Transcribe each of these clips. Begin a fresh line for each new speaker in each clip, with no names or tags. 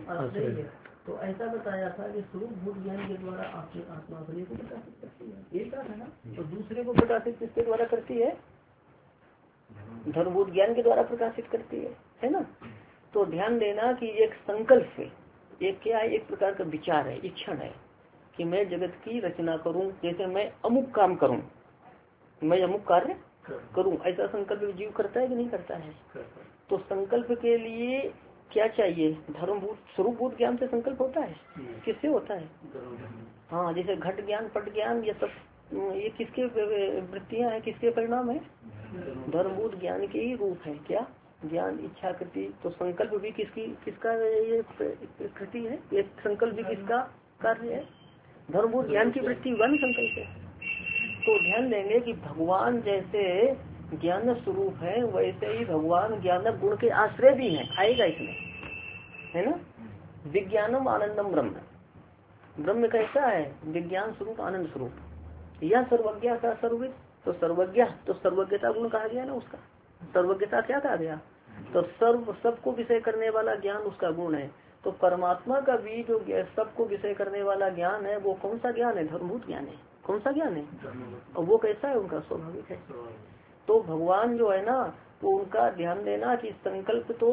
आश्रय है। तो ऐसा बताया था कि स्वरूप भूत ज्ञान के द्वारा आपने आत्मा अपने को प्रकाशित करती है, एक बात है ना। तो दूसरे को प्रकाशित किसके द्वारा करती है? धर्मभूत ज्ञान के द्वारा प्रकाशित करती है ना। तो ध्यान देना कि एक संकल्प है, एक क्या है, एक प्रकार का विचार है, इच्छा है कि मैं जगत की रचना करूं, जैसे मैं अमुक काम करूं, मैं अमुक कार्य करूं, ऐसा संकल्प जीव करता है कि नहीं करता है? तो संकल्प के लिए क्या चाहिए? धर्मभूत स्वरूपभूत ज्ञान से संकल्प होता है, किससे होता है? हाँ, जैसे घट ज्ञान, पट ज्ञान, ये सब ये किसके वृत्तियां हैं, किसके परिणाम है? धर्मभूत ज्ञान के ही रूप है। क्या ज्ञान, इच्छा, कृति। तो संकल्प भी किसका ये कृति है, ये संकल्प भी किसका कार्य है? धर्मभूत ज्ञान की वृत्ति वन संकल्प है। तो ध्यान देंगे कि भगवान जैसे ज्ञान स्वरूप है, वैसे ही भगवान ज्ञान गुण के आश्रय भी हैं, आएगा इसमें, है ना। विज्ञानम आनंदम ब्रह्म, ब्रह्म कैसा है? विज्ञान स्वरूप, आनंद स्वरूप। यह सर्वज्ञ का सर्वित, तो सर्वज्ञ, तो सर्वज्ञता गुण कहा गया ना उसका। सर्वज्ञता क्या कहा गया? तो सर्व, सबको विषय करने वाला ज्ञान उसका गुण है। तो परमात्मा का भी जो सबको विषय करने वाला ज्ञान है, वो कौन सा ज्ञान है? धर्मभूत ज्ञान है। कौन सा ज्ञान है? और वो कैसा है? उनका स्वाभाविक है। तो भगवान जो है ना, वो उनका ध्यान देना कि संकल्प तो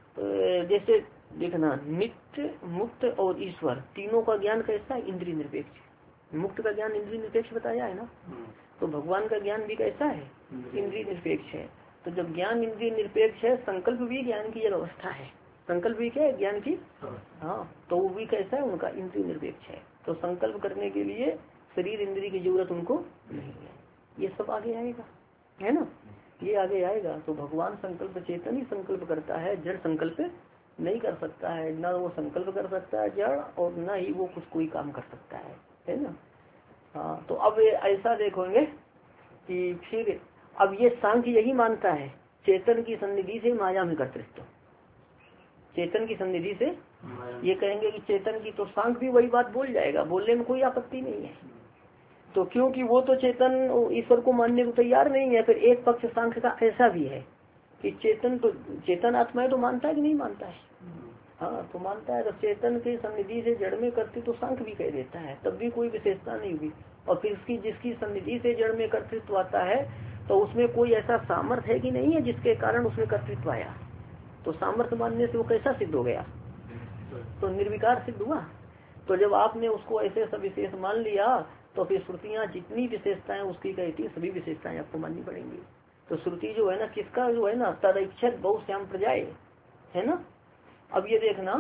जैसे देखना, नित्य, मुक्त और ईश्वर, तीनों का ज्ञान कैसा है? इंद्रिय निरपेक्ष। मुक्त का ज्ञान इंद्रिय निरपेक्ष बताया है ना। तो भगवान का ज्ञान भी कैसा है? इंद्रिय निरपेक्ष है। तो जब ज्ञान इंद्रिय निरपेक्ष है, संकल्प भी ज्ञान की एक अवस्था है। संकल्प भी क्या है? ज्ञान की। हाँ, तो वो भी कैसा है? उनका इंद्रिय निरपेक्ष है। तो संकल्प करने के लिए शरीर इंद्रिय की जरूरत उनको नहीं है। ये सब आगे आएगा, है ना, ये आगे आएगा। तो भगवान संकल्प चेतन ही संकल्प करता है, जड़ संकल्प नहीं कर सकता है। न वो संकल्प कर सकता है जड़, और न ही वो कुछ कोई काम कर सकता है ना। हाँ, तो अब ऐसा देखोगे कि फिर अब ये सांख्य यही मानता है, चेतन की सन्निधि से माया में कर्तृत्व, चेतन की सन्निधि से। ये कहेंगे कि चेतन की, तो सांख्य भी वही बात बोल जाएगा, बोलने में कोई आपत्ति नहीं है। तो क्योंकि वो तो चेतन ईश्वर को मानने को तैयार नहीं है। फिर एक पक्ष सांख्य का ऐसा भी है कि चेतन तो, चेतन आत्मा है तो मानता है कि नहीं मानता है? हाँ, तो मानता है। तो चेतन की सन्निधि से जड़ में करती, तो सांख्य भी कह देता है, तब भी कोई विशेषता नहीं हुई। और फिर इसकी जिसकी सन्निधि से जड़ में कर्तृत्व आता है, तो उसमें कोई ऐसा सामर्थ्य है कि नहीं है जिसके कारण उसमें कर्तृत्व आया। तो सामर्थ्य मानने से वो कैसा सिद्ध हो गया? तो निर्विकार सिद्ध हुआ। तो जब आपने उसको ऐसे सब विशेष मान लिया, तो फिर श्रुतियाँ जितनी विशेषताएं उसकी कहती, सभी विशेषताएं आपको माननी पड़ेंगी। तो श्रुति जो है ना, किसका जो है ना, तदैक्षत बहुश्याम प्रजाए, है ना। अब ये देखना,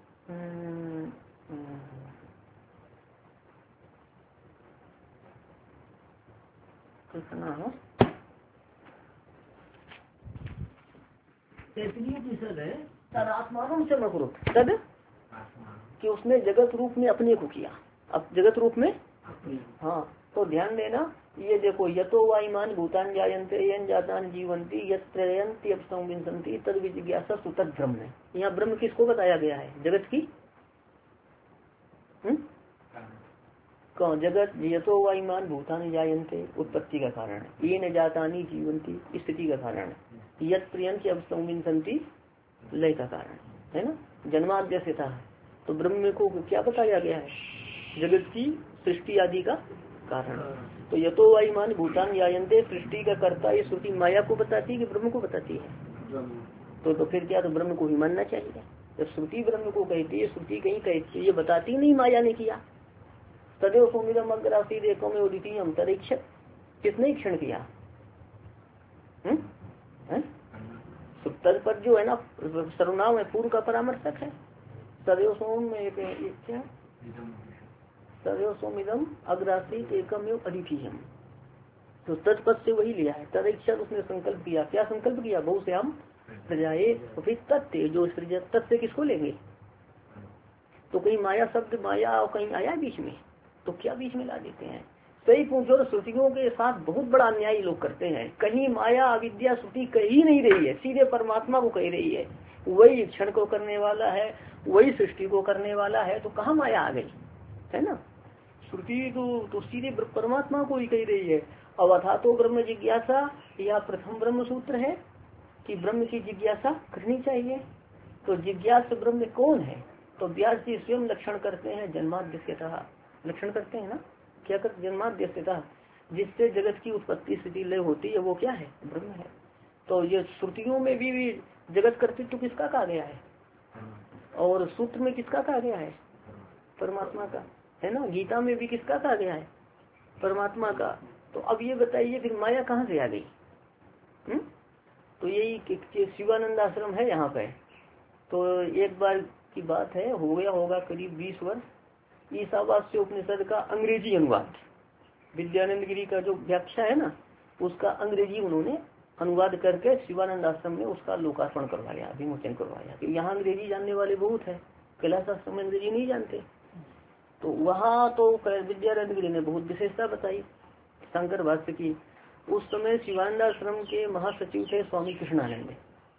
तदात्मानम से मकुरुत, तद कि उसने जगत रूप में अपने को किया, अब जगत रूप में। हाँ, तो ध्यान देना, ये देखो, यतो वायुमान भूतान जायन्ते यन जातान जीवंती यत्रयन्ति अपसंविंसन्ति तद विजिज्ञासा तद ब्रह्म। यहाँ ब्रह्म किसको बताया गया है? जगत की। कौन? जगत। यतो वायुमान भूतान जायन्ते उत्पत्ति का कारण है, ये न जातानी जीवंती स्थिति का कारण है, यत्रयन्ति अपसंविंसन्ति लय का कारण है ना, जन्माद्यस्यता है। तो ब्रह्म को क्या बताया गया है? जगत की सृष्टि आदि का कारण। तो यतो वायुमान भूतान जायन्ते, सृष्टि का कर्ता ये श्रुति माया को बताती है कि ब्रह्म को बताती है? तो फिर क्या, तो ब्रह्म को ही मानना चाहिए। जब श्रुति ब्रह्म को कहती है, श्रुति कहीं कहती है, ये बताती नहीं माया ने किया। तदेव सोमिदम अग्रासी देखो में उदितीयम तदैक्षत, किसने क्षण किया? तद पर जो है ना, सर्वनाम है, पूर्व का परामर्शक है। तदेव सोम में क्या, तदेव सोमिदम अग्रासी एकम अदितीयम, तो तत्पद से वही लिया है। तदैक्षत उसने संकल्प किया, क्या संकल्प किया? बहुश्याम प्रजाए। तो फिर तत्व जो सृजत, तत्व किसको लेंगे? तो कहीं माया शब्द, माया और कहीं आया बीच में, तो क्या बीच में ला देते हैं? सही पूछो तो श्रुतियों के साथ बहुत बड़ा अन्याय लोग करते हैं। कहीं माया अविद्या श्रुति कह ही नहीं रही है, सीधे परमात्मा को कह रही है। वही क्षण को करने वाला है, वही सृष्टि को करने वाला है, तो कहाँ माया आ गई, है ना। श्रुति तो सीधे परमात्मा को ही कह रही है। अब अथा तो ब्रह्म जिज्ञासा, यह प्रथम ब्रह्म सूत्र है कि ब्रह्म की जिज्ञासा करनी चाहिए। तो जिज्ञासा ब्रह्म कौन है? तो व्यास जी स्वयं लक्षण करते हैं जन्माद्यस्यतः, लक्षण करते हैं ना, क्या करते जन्माद्यस्यतः, जिससे जगत की उत्पत्ति स्थिति लय होती है वो क्या है, ब्रह्म है। तो ये श्रुतियों में भी जगत कर्तृत्व किसका कहा गया है, और सूत्र में किसका कहा गया है, परमात्मा का, है ना। गीता में भी किसका कहा गया है, परमात्मा का। तो अब ये बताइए फिर माया कहाँ से आ गई? तो यही शिवानंद आश्रम है यहाँ पे। तो एक बार की बात है, हो गया होगा करीब 20 वर्ष, ईशावास्य उपनिषद का अंग्रेजी अनुवाद, विद्यानंद गिरी का जो व्याख्या है ना, उसका अंग्रेजी उन्होंने अनुवाद करके शिवानंद आश्रम में उसका लोकार्पण करवाया, विमोचन करवाया। तो यहाँ अंग्रेजी जानने वाले बहुत है, कैलाश आश्रम में अंग्रेजी नहीं जानते। तो वहाँ तो विद्यानंद गिरी ने बहुत विशेषता बताई शंकर भाष्य की। उस समय शिवानंद आश्रम के महासचिव थे स्वामी कृष्णानंद,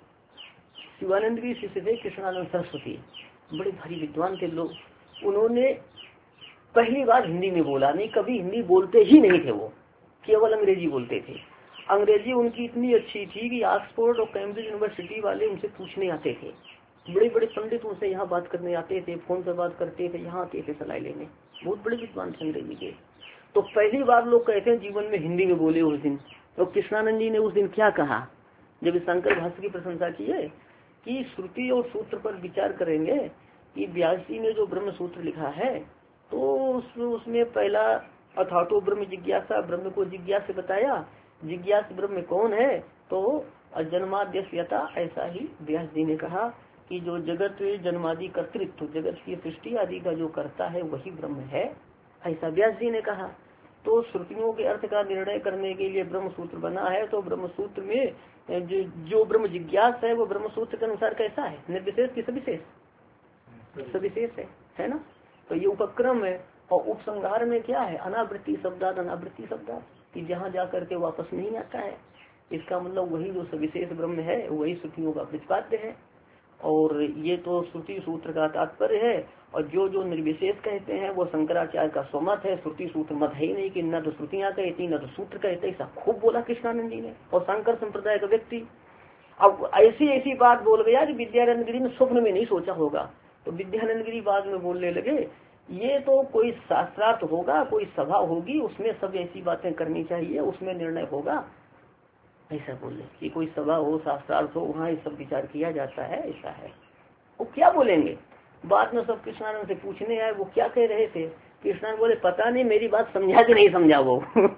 शिवानंद की शिष्य थे कृष्णानंद सरस्वती, बड़े भारी विद्वान थे लोग। उन्होंने पहली बार हिंदी में बोला, नहीं कभी हिंदी बोलते ही नहीं थे, वो केवल अंग्रेजी बोलते थे। अंग्रेजी उनकी इतनी अच्छी थी कि ऑक्सफोर्ड और कैम्ब्रिज यूनिवर्सिटी वाले उनसे पूछने आते थे, बड़े बड़े पंडित उनसे यहाँ बात करने आते थे, फोन पर बात करते थे, यहाँ आते थे सलाह लेने, बहुत बड़े विद्वान थे अंग्रेजी के। तो पहली बार लोग कहते हैं जीवन में हिंदी में बोले उस दिन। तो कृष्णानंद जी ने उस दिन क्या कहा, जब शंकर भाष्य की प्रशंसा की है कि श्रुति और सूत्र पर विचार करेंगे कि व्यास जी ने जो ब्रह्म सूत्र लिखा है तो उसमें पहला अथातो ब्रह्म जिज्ञासा, ब्रह्म को जिज्ञास बताया, जिज्ञास ब्रह्म कौन है, तो जन्माद्यस्यता, ऐसा ही व्यास जी ने कहा कि जो जगत जन्मादि कर्तृत्व, जगत की सृष्टि आदि का जो करता है वही ब्रह्म है, ऐसा व्यास जी ने कहा। तो श्रुतियों के अर्थ का निर्णय करने के लिए ब्रह्म सूत्र बना है। तो ब्रह्म सूत्र में जो ब्रह्म जिज्ञास है वो ब्रह्म सूत्र के अनुसार कैसा है, निर्विशेष की सविशेष, सविशेष है ना। तो ये उपक्रम है। और उपसंहार में क्या है, अनावृत्ति शब्दात, अनावृत्ति शब्दात, कि जहाँ जा करके वापस नहीं आता है। इसका मतलब वही जो सविशेष ब्रह्म है वही श्रुतियों का प्रतिपाद्य है। और ये तो श्रुति सूत्र का तात्पर्य है। और जो जो निर्विशेष कहते हैं वो शंकराचार्य का स्वमत है, श्रुति सूत्र मत है ही नहीं, कि न तो श्रुतियाँ कहती न तो सूत्र कहते, ऐसा खूब बोला कृष्णानंद जी ने। और शंकर संप्रदाय का व्यक्ति अब ऐसी ऐसी बात बोल गया कि विद्यानंद गिरी ने स्वप्न में नहीं सोचा होगा। तो विद्यानंद गिरी बाद में बोलने लगे, ये तो कोई शास्त्रार्थ होगा, कोई सभा होगी, उसमें सब ऐसी बातें करनी चाहिए, उसमें निर्णय होगा, ऐसा बोले कि कोई सभा हो, शास्त्रार्थ हो, वहाँ ये सब विचार किया जाता है, ऐसा है। वो क्या बोलेंगे, बाद में सब कृष्णानंद से पूछने आए वो क्या कह रहे थे। कृष्णानंद बोले पता नहीं मेरी बात समझा कि नहीं समझा वो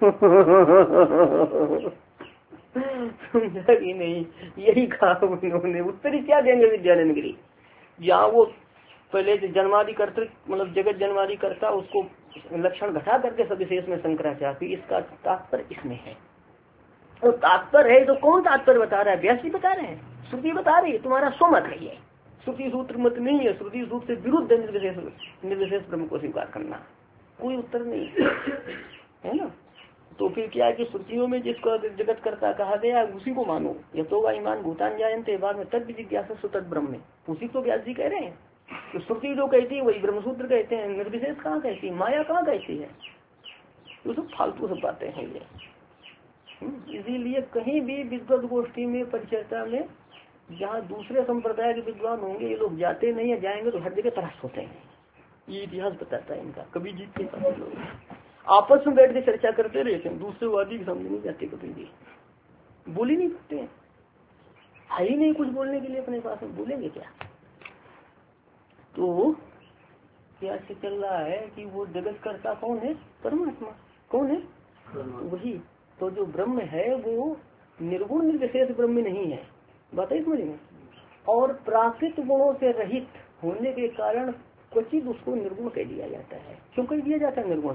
समझा कि नहीं, यही कहा उन्होंने। उत्तर ही क्या देंगे विद्यानंद गिरी, जहाँ वो पहले जन्मादि कर्तृत्व मतलब जगत जन्मादि करता उसको लक्षण घटा करके सविशेष में शंकराचार्य, इसका तात्पर्य इसमें है। और तात्पर्य है तो कौन तात्पर्य बता रहा है, व्यास जी बता रहे हैं, श्रुति बता रही है, तुम्हारा स्वमत है ये, श्रुति सूत्र मत नहीं है। श्रुति सूत्र से विरुद्ध निर्विशेष ब्रह्म को स्वीकार करना, कोई उत्तर नहीं है ना। तो फिर क्या है कि श्रुतियों में जिसको जगत करता कहा गया उसी को मानो। यथो वा ईमान भूतान जायन्ते, बाद में तद जिज्ञासा सुतद ब्रह्म, उसी को व्यास जी कह रहे हैं। तो श्रुति जो कहती है वही ब्रह्मसूत्र कहते हैं, निर्विशेष कहाँ कहती है, माया कहाँ कहती है, तो सब फालतू सब बातें हैं ये। इसीलिए कहीं भी विद्वत गोष्ठी में परिचर्चा में जहाँ दूसरे संप्रदाय के विद्वान होंगे ये लोग जाते नहीं है, जाएंगे तो हर जगह तराश होते हैं। ये इतिहास बताता है इनका, कभी जीतते नहीं लोग, आपस में बैठ के चर्चा करते रहते हैं, दूसरे वादी के सामने नहीं जाते, कभी भी बोल ही नहीं सकते हैं, है ही नहीं कुछ बोलने के लिए अपने पास में, बोलेंगे क्या। तो क्या चल रहा है कि वो जगत कर्ता कौन है, परमात्मा कौन है, वही। तो जो ब्रह्म है वो निर्गुण निर्विशेष ब्रह्म नहीं है, बात है समझ में। और प्राकृत गुणों से रहित होने के कारण क्वचित उसको निर्गुण कह दिया जाता है। क्यों कह दिया जाता है निर्गुण,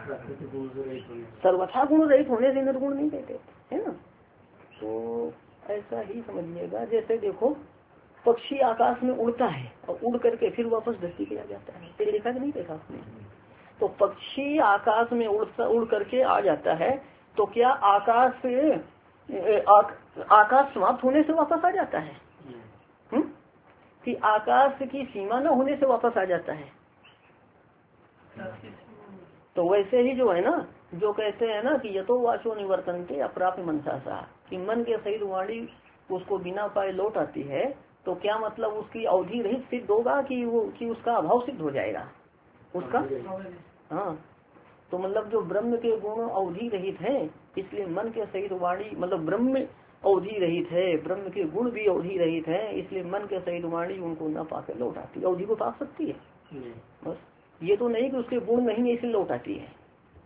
सर्वथा गुण रहित होने से निर्गुण नहीं कहते, है ना। तो ऐसा ही समझिएगा, जैसे देखो पक्षी आकाश में उड़ता है और उड़ करके फिर वापस धरती पे आ जाता है, देखा कि नहीं देखा आपने। तो पक्षी आकाश में उड़ करके आ जाता है, तो क्या आकाश से आकाश समाप्त होने से वापस आ जाता है, कि आकाश की सीमा न होने से वापस आ जाता है। तो वैसे ही जो है ना, जो कहते हैं ना कि यतो वाचो निवर्तन्ते अप्राप्य मनसा, कि मन के सहित वाणी उसको बिना पाए लौट आती है, तो क्या मतलब उसकी अवधि रहित सिद्ध होगा कि उसका अभाव सिद्ध हो जाएगा उसका? हाँ, तो मतलब जो ब्रह्म के गुण अवधि रहित है, इसलिए मन के सहित वाणी, मतलब ब्रह्म अवधि रहित है, ब्रह्म के गुण भी अवधि रहित है, इसलिए मन के सहित वाणी उनको न पाकर लौट आती। अवधि को पा सकती है बस, ये तो नहीं कि उसके गुण नहीं है इसलिए लौट आती है।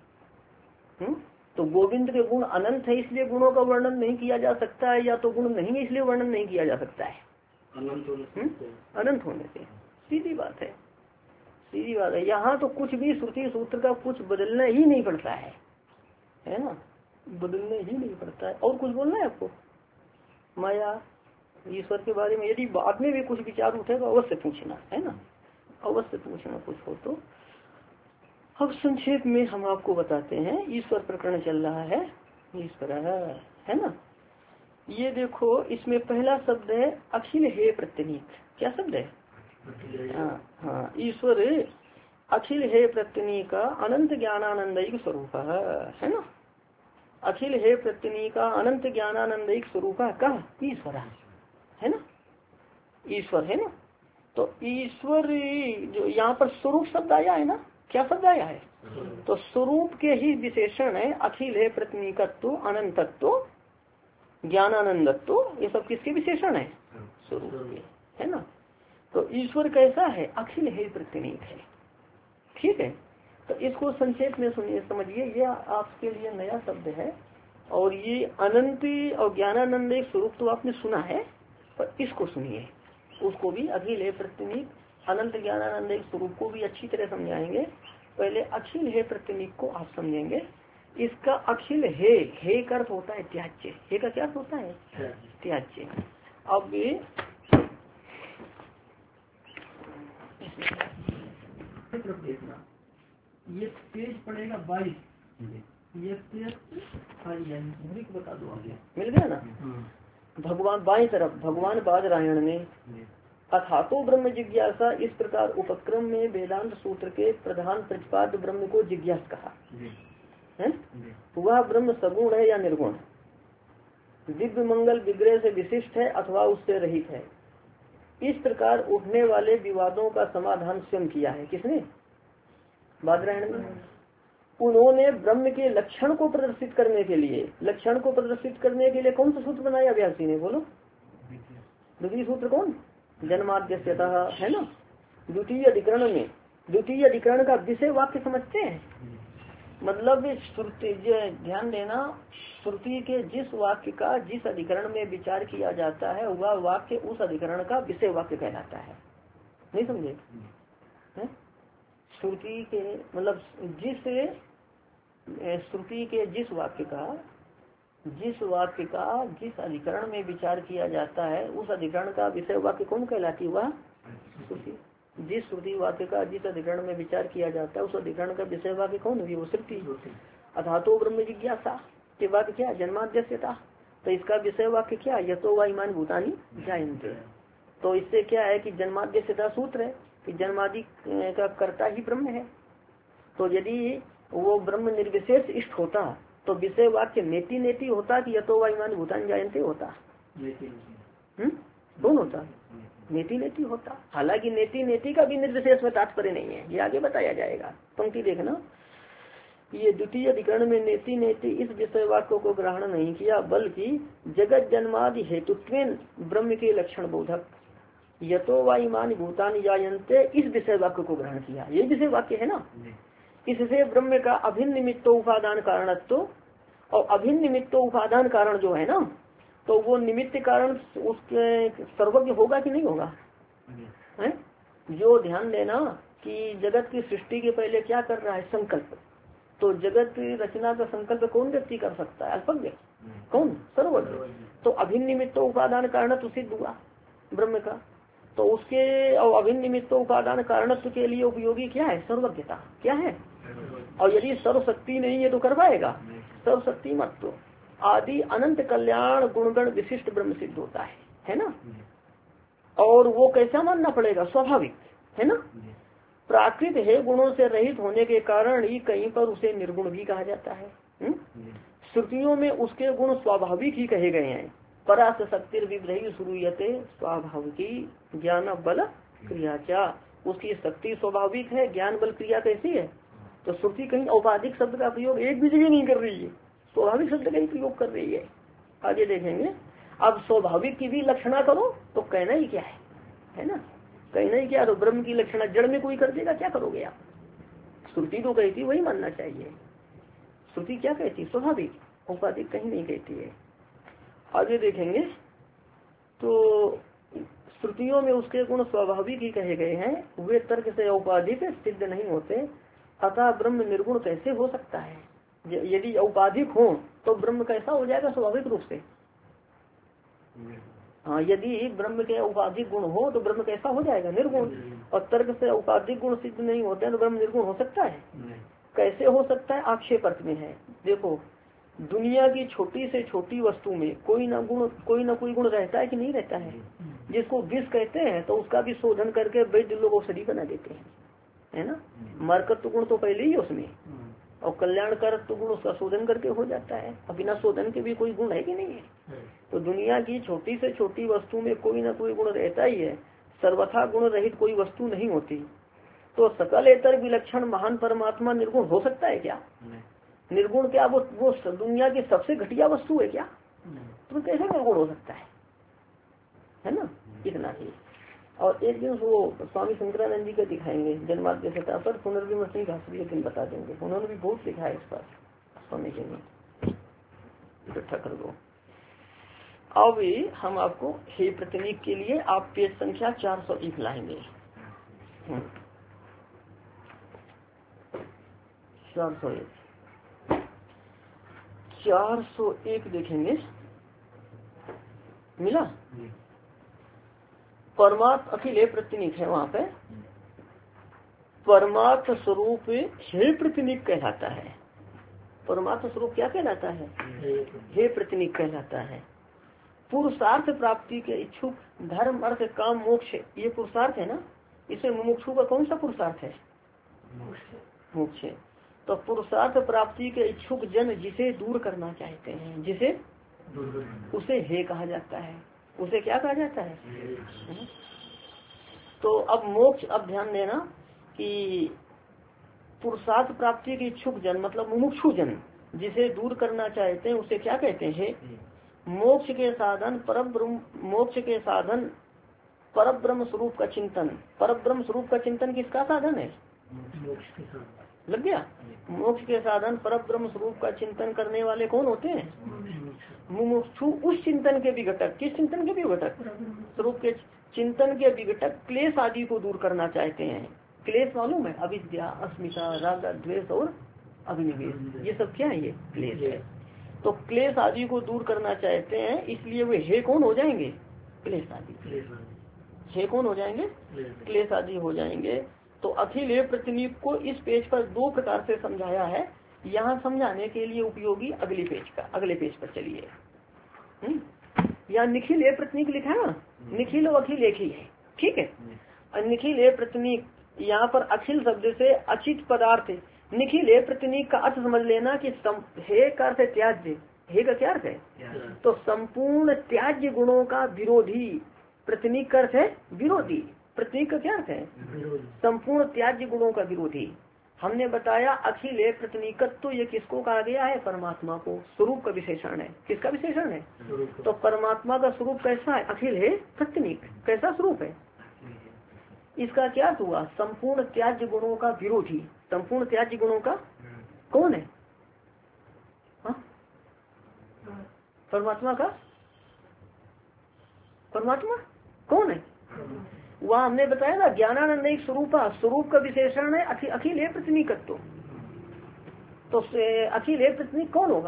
तो गोविंद के गुण अनंत है इसलिए गुणों का वर्णन नहीं किया जा सकता है, या तो गुण नहीं है इसलिए वर्णन नहीं किया जा सकता है अनंत होने से। सीधी बात है, सीधी बात है। यहाँ तो कुछ भी श्रुति सूत्र का कुछ बदलना ही नहीं पड़ता है ना, बदलने ही नहीं पड़ता है। और कुछ बोलना है आपको माया ईश्वर के बारे में? यदि बाद में भी कुछ विचार उठेगा अवश्य पूछना, है ना, अवश्य पूछना कुछ हो तो। अब संक्षेप में हम आपको बताते हैं, ईश्वर प्रकरण चल रहा है, ईश्वर है ना। ये देखो, इसमें पहला शब्द है अखिल हे प्रत्यनीक। क्या शब्द है? हाँ, ईश्वर अखिल हे प्रत्यनीक अनंत ज्ञानानंदिक स्वरूप है ना। अखिल हे प्रत्यनीक अनंत ज्ञानानंदिक स्वरूप का ईश्वर है ना, ईश्वर है ना। तो ईश्वर जो यहाँ पर स्वरूप शब्द आया है ना, क्या शब्द आया है? तो स्वरूप के ही विशेषण है अखिल है प्रत्यनीकत्व, अनंतत्व, ज्ञानानंदत्व, ये सब किसके विशेषण है? स्वरूप के, है ना। तो ईश्वर कैसा है? अखिल है प्रत्यनीक है। ठीक है, तो इसको संक्षेप में सुनिए, समझिए, ये आपके लिए नया शब्द है। और ये अनंत और ज्ञानानंद एक स्वरूप तो आपने सुना है, पर इसको सुनिए, उसको भी अखिल है प्रत्यनीक अनंत ज्ञानानंद एक स्वरूप को भी अच्छी तरह समझाएंगे। पहले अखिल है प्रत्यनीक को आप समझेंगे। इसका अखिल हे का अर्थ होता है त्याज्य। हे का क्या अर्थ होता है? त्याज्य। अब देखना, ये पेज पड़ेगा 22, ये पेज बता दो आगे, मिल गया ना। भगवान बाईं तरफ, भगवान बादरायण में अथातो ब्रह्म जिज्ञासा, इस प्रकार उपक्रम में वेदांत सूत्र के प्रधान प्रतिपाद्य ब्रह्म को जिज्ञास कहा है। वह ब्रह्म सगुण है या निर्गुण, दिव्य मंगल विग्रह से विशिष्ट है अथवा उससे रहित है। इस प्रकार उठने वाले विवादों का समाधान स्वयं किया है। किसने? बादरायण में। उन्होंने ब्रह्म के लक्षण को प्रदर्शित करने के लिए, लक्षण को प्रदर्शित करने के लिए कौन सा सूत्र बनाया व्यासी ने? बोलो, द्वितीय सूत्र कौन? जन्माद्यस्यतः, है ना। द्वितीय अधिकरण में, द्वितीय अधिकरण का विषय वाक्य समझते हैं, मतलब श्रुति, ध्यान देना, श्रुति के जिस वाक्य का जिस अधिकरण में विचार किया जाता है वह वाक्य उस अधिकरण का विषय वाक्य कहलाता है। नहीं समझे? श्रुति के मतलब श्रुति के जिस वाक्य का जिस अधिकरण में विचार किया जाता है उस अधिकरण का विषय वाक्य कौन कहलाती है? वह श्रुति। जिस श्रुति वाक्य का जिस अधिकरण में विचार किया जाता है उस अधिकरण का विषय वाक्य कौन है? वो श्रुति। अथातो ब्रह्म जिज्ञासा के बाद क्या? जन्माद्यस्यता। तो इसका विषय वाक्य क्या? यतो वा इमानि भूतानि जायन्ते। तो इससे क्या है कि जन्माद्यस्यता सूत्र है कि जन्मादि का कर्ता ही ब्रह्म है। तो यदि वो ब्रह्म निर्विशेष इष्ट होता तो विषय वाक्य नेति नेति होता कि यतो वा इमानि भूतानि जायन्ते होता? दोनों होता, नेति नेति होता। हालांकि नेति नेति का भी निर्विशेष में तात्पर्य नहीं है, ये आगे बताया जाएगा। पंक्ति देखना, ये द्वितीय अधिकरण में नेति नेति इस विषय वाक्यों को ग्रहण नहीं किया, बल्कि जगत जन्मादि हेतुत्वेन ब्रह्म के लक्षण बोधक यतो वा इमानि भूतानि जायन्ते इस विषय वाक्य को ग्रहण किया। ये विषय वाक्य है ना। इससे ब्रह्म का अभिन्न निमित्तो उपादान कारणत्व, और अभिन्न निमित्तो उपादान कारण जो है ना, तो वो निमित्त कारण उसके सर्वज्ञ होगा कि नहीं होगा? है? जो ध्यान देना कि जगत की सृष्टि के पहले क्या कर रहा है? संकल्प। तो जगत रचना का संकल्प कौन व्यक्ति कर सकता है? अल्पज्ञ। कौन? सर्वज्ञ। तो अभिन्न निमित्तो उपादान कारण तो सिद्ध हुआ ब्रह्म का। तो उसके और अभिन्न निमित्तो उपादान कारणत्व के लिए उपयोगी क्या है? सर्वज्ञता। क्या है? और यदि सर्वशक्ति नहीं है तो कर पाएगा? सर्वशक्ति मत तो आदि अनंत कल्याण गुणगण विशिष्ट ब्रह्म सिद्ध होता है ना। और वो कैसा मानना पड़ेगा? स्वाभाविक, है ना। प्राकृत है गुणों से रहित होने के कारण ही कहीं पर उसे निर्गुण भी कहा जाता है। श्रुतियों में उसके गुण स्वाभाविक ही कहे गए हैं, परास शक्ति विग्रही शुरूयते स्वाभाविकी ज्ञान बल क्रिया क्या, उसकी शक्ति स्वाभाविक है, ज्ञान बल क्रिया कैसी है। तो श्रुति कहीं औपाधिक शब्द का प्रयोग एक भी जगह नहीं कर रही है, स्वाभाविक शब्द का ही प्रयोग कर रही है। आगे देखेंगे। अब स्वाभाविक की भी लक्षणा करो तो कहना ही क्या है ना, कहना ही क्या। तो ब्रह्म की लक्षणा जड़ में कोई कर देगा, क्या करोगे आप। श्रुति तो कहती वही मानना चाहिए। श्रुति क्या कहती, स्वाभाविक, औपाधिक कहीं नहीं कहती है। आगे देखेंगे तो श्रुतियों में उसके गुण स्वाभाविक ही कहे गए हैं, वे तर्क से औपाधिक सिद्ध नहीं होते। अतः ब्रह्म निर्गुण कैसे हो सकता है। यदि औपाधिक हो तो ब्रह्म कैसा हो जाएगा स्वाभाविक रूप से। हाँ, यदि ब्रह्म के औपाधिक गुण हो तो ब्रह्म कैसा हो जाएगा, निर्गुण। और तर्क से औपाधिक गुण सिद्ध नहीं होते तो ब्रह्म निर्गुण हो सकता है। कैसे हो सकता है, आक्षेप अर्थ में है। देखो, दुनिया की छोटी से छोटी वस्तु में कोई ना कोई गुण रहता है कि नहीं रहता है। जिसको विष कहते हैं तो उसका भी शोधन करके वैद्य लोग औषधि बना देते हैं, है ना। मार्कत्व गुण तो पहले ही उसमें, और कल्याणकारक गुण उसका शोधन करके हो जाता है। अब बिना शोधन के भी कोई गुण है कि नहीं है। तो दुनिया की छोटी से छोटी वस्तु में कोई ना कोई गुण रहता ही है। सर्वथा गुण रहित कोई वस्तु नहीं होती। तो सकल एतर विलक्षण महान परमात्मा निर्गुण हो सकता है क्या। निर्गुण क्या, वो दुनिया की सबसे घटिया वस्तु है क्या, तो कैसे निर्गुण हो सकता है ना। इतना ही। और एक दिन वो स्वामी शंकरानंद जी का दिखाएंगे जन्माद्य सत्ता पर, पुनर्विमर्श नहीं घास एक दिन बता देंगे। उन्होंने भी बहुत लिखा है इस पर, स्वामी जी ने। इकट्ठा कर दो। अब हम आपको हे प्रतिनिक के लिए आप पेज संख्या 401 लाएंगे। 401 देखेंगे। मिला। परमात्म अखिल प्रतिनिक है वहाँ पे। परमात्म स्वरूप हे प्रतिनिक कहलाता है। परमात्म स्वरूप क्या कहलाता है, हे प्रतिनिक कहलाता है। पुरुषार्थ प्राप्ति के इच्छुक धर्म अर्थ काम मोक्ष, ये पुरुषार्थ है ना। इसमें मुमुक्षु का कौन सा पुरुषार्थ है, मोक्ष। तो पुरुषार्थ प्राप्ति के इच्छुक जन जिसे दूर करना चाहते हैं, जिसे उसे हे कहा जाता है। उसे क्या कहा जाता है। तो अब मोक्ष, अब ध्यान देना कि पुरुषार्थ प्राप्ति के इच्छुक जन मतलब मुमुक्षु जन जिसे दूर करना चाहते हैं उसे क्या कहते हैं। मोक्ष के साधन मोक्ष के साधन परम ब्रह्म स्वरूप का चिंतन। परम ब्रह्म स्वरूप का चिंतन किसका साधन है, लग गया। मोक्ष के साधन परम ब्रह्म स्वरूप का चिंतन करने वाले कौन होते हैं, मुमुक्षु। उस चिंतन के विघटक, किस चिंतन के विघटक, स्वरूप के चिंतन के विघटक क्लेश आदि को दूर करना चाहते हैं। क्लेश मालूम है, अविद्या, अस्मिता, राग, द्वेष और अभिनिवेश, ये सब क्या है, ये क्लेश है। तो क्लेश आदि को दूर करना चाहते हैं, इसलिए वे हे कौन हो जाएंगे, क्लेश आदि। हे कौन हो जाएंगे, क्लेश आदि हो जाएंगे। तो अखिल प्रतिनिक को इस पेज पर दो प्रकार से समझाया है। यहाँ समझाने के लिए उपयोगी अगले पेज पर चलिए। यहाँ निखिल ए प्रतिनिक लिखा है ना, निखिल और अखिल एक ही है, ठीक है। निखिल ए प्रतिनिक, यहाँ पर अखिल शब्द से अचित पदार्थ, निखिल ए प्रतिनिक का अर्थ समझ लेना कि हे का अर्थ है त्याज्य। हे का क्या अर्थ है, तो संपूर्ण त्याज्य गुणों का विरोधी। प्रतिनिक का अर्थ है विरोधी। प्रतिनिक का क्या अर्थ है, संपूर्ण त्याज्य गुणों का विरोधी। हमने बताया अखिल है प्रतिनिकत्व, तो ये किसको कहा गया है, परमात्मा को। स्वरूप का विशेषण है, किसका विशेषण है, तो परमात्मा का स्वरूप कैसा है, अखिल है प्रतिनिक। कैसा स्वरूप है, इसका क्या हुआ, संपूर्ण त्याज्य गुणों का विरोधी। संपूर्ण त्याज्य गुणों का कौन है, हाँ? परमात्मा का, परमात्मा कौन है, वहाँ हमने बताया ना ज्ञानानंद स्वरूप। स्वरूप का विशेषण है अखिल है प्रतिनिकत्व। तो अखिल है प्रतिनिक कौन होगा,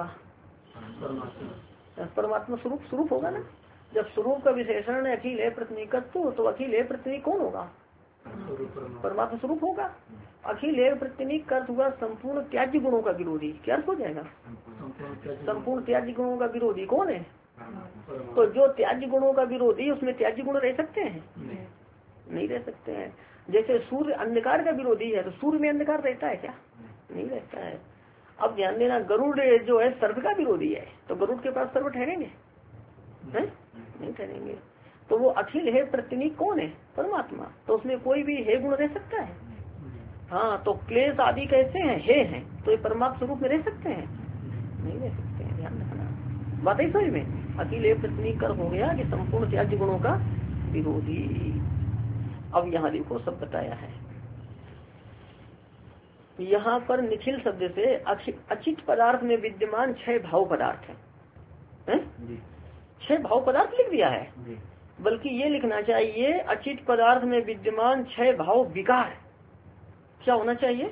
परमात्मा स्वरूप। स्वरूप होगा ना, जब स्वरूप का विशेषण है अखिल है प्रतिनिकत्व, तो अखिल है प्रतिनिक कौन होगा, परमात्मा स्वरूप होगा। अखिल है प्रतिनिक का अर्थ हुआ संपूर्ण त्याज्य गुणों का विरोधी। क्या अर्थ हो जाएगा, संपूर्ण त्याज्य गुणों का विरोधी कौन है, तो जो त्याज्य गुणों का विरोधी, उसमें त्याज्य गुण रह सकते हैं, नहीं रह सकते हैं। जैसे सूर्य अंधकार का विरोधी है, तो सूर्य में अंधकार रहता है क्या, नहीं रहता है। अब ध्यान देना, गरुड़ जो है सर्प का विरोधी है, तो गरुड़ के पास सर्प ठहरेंगे, है? नहीं ठहरेंगे। तो वो अखिल है प्रतिनिक कौन है? परमात्मा। तो उसमें कोई भी है गुण रह सकता है? हाँ, तो क्लेश आदि कैसे हैं? तो ये परमात्मा स्वरूप में रह सकते हैं? नहीं रह सकते हैं, ध्यान रखना। बात है समझ में। अखिल है प्रतिनिक कर हो गया कि संपूर्ण त्याज्य गुणों का विरोधी। अब यहाँ देखो सब बताया है। यहाँ पर निखिल शब्द से अचित पदार्थ में विद्यमान 6 भाव पदार्थ है? 6 भाव पदार्थ लिख दिया है। बल्कि ये लिखना चाहिए अचित पदार्थ में विद्यमान 6 भाव विकार। क्या होना चाहिए?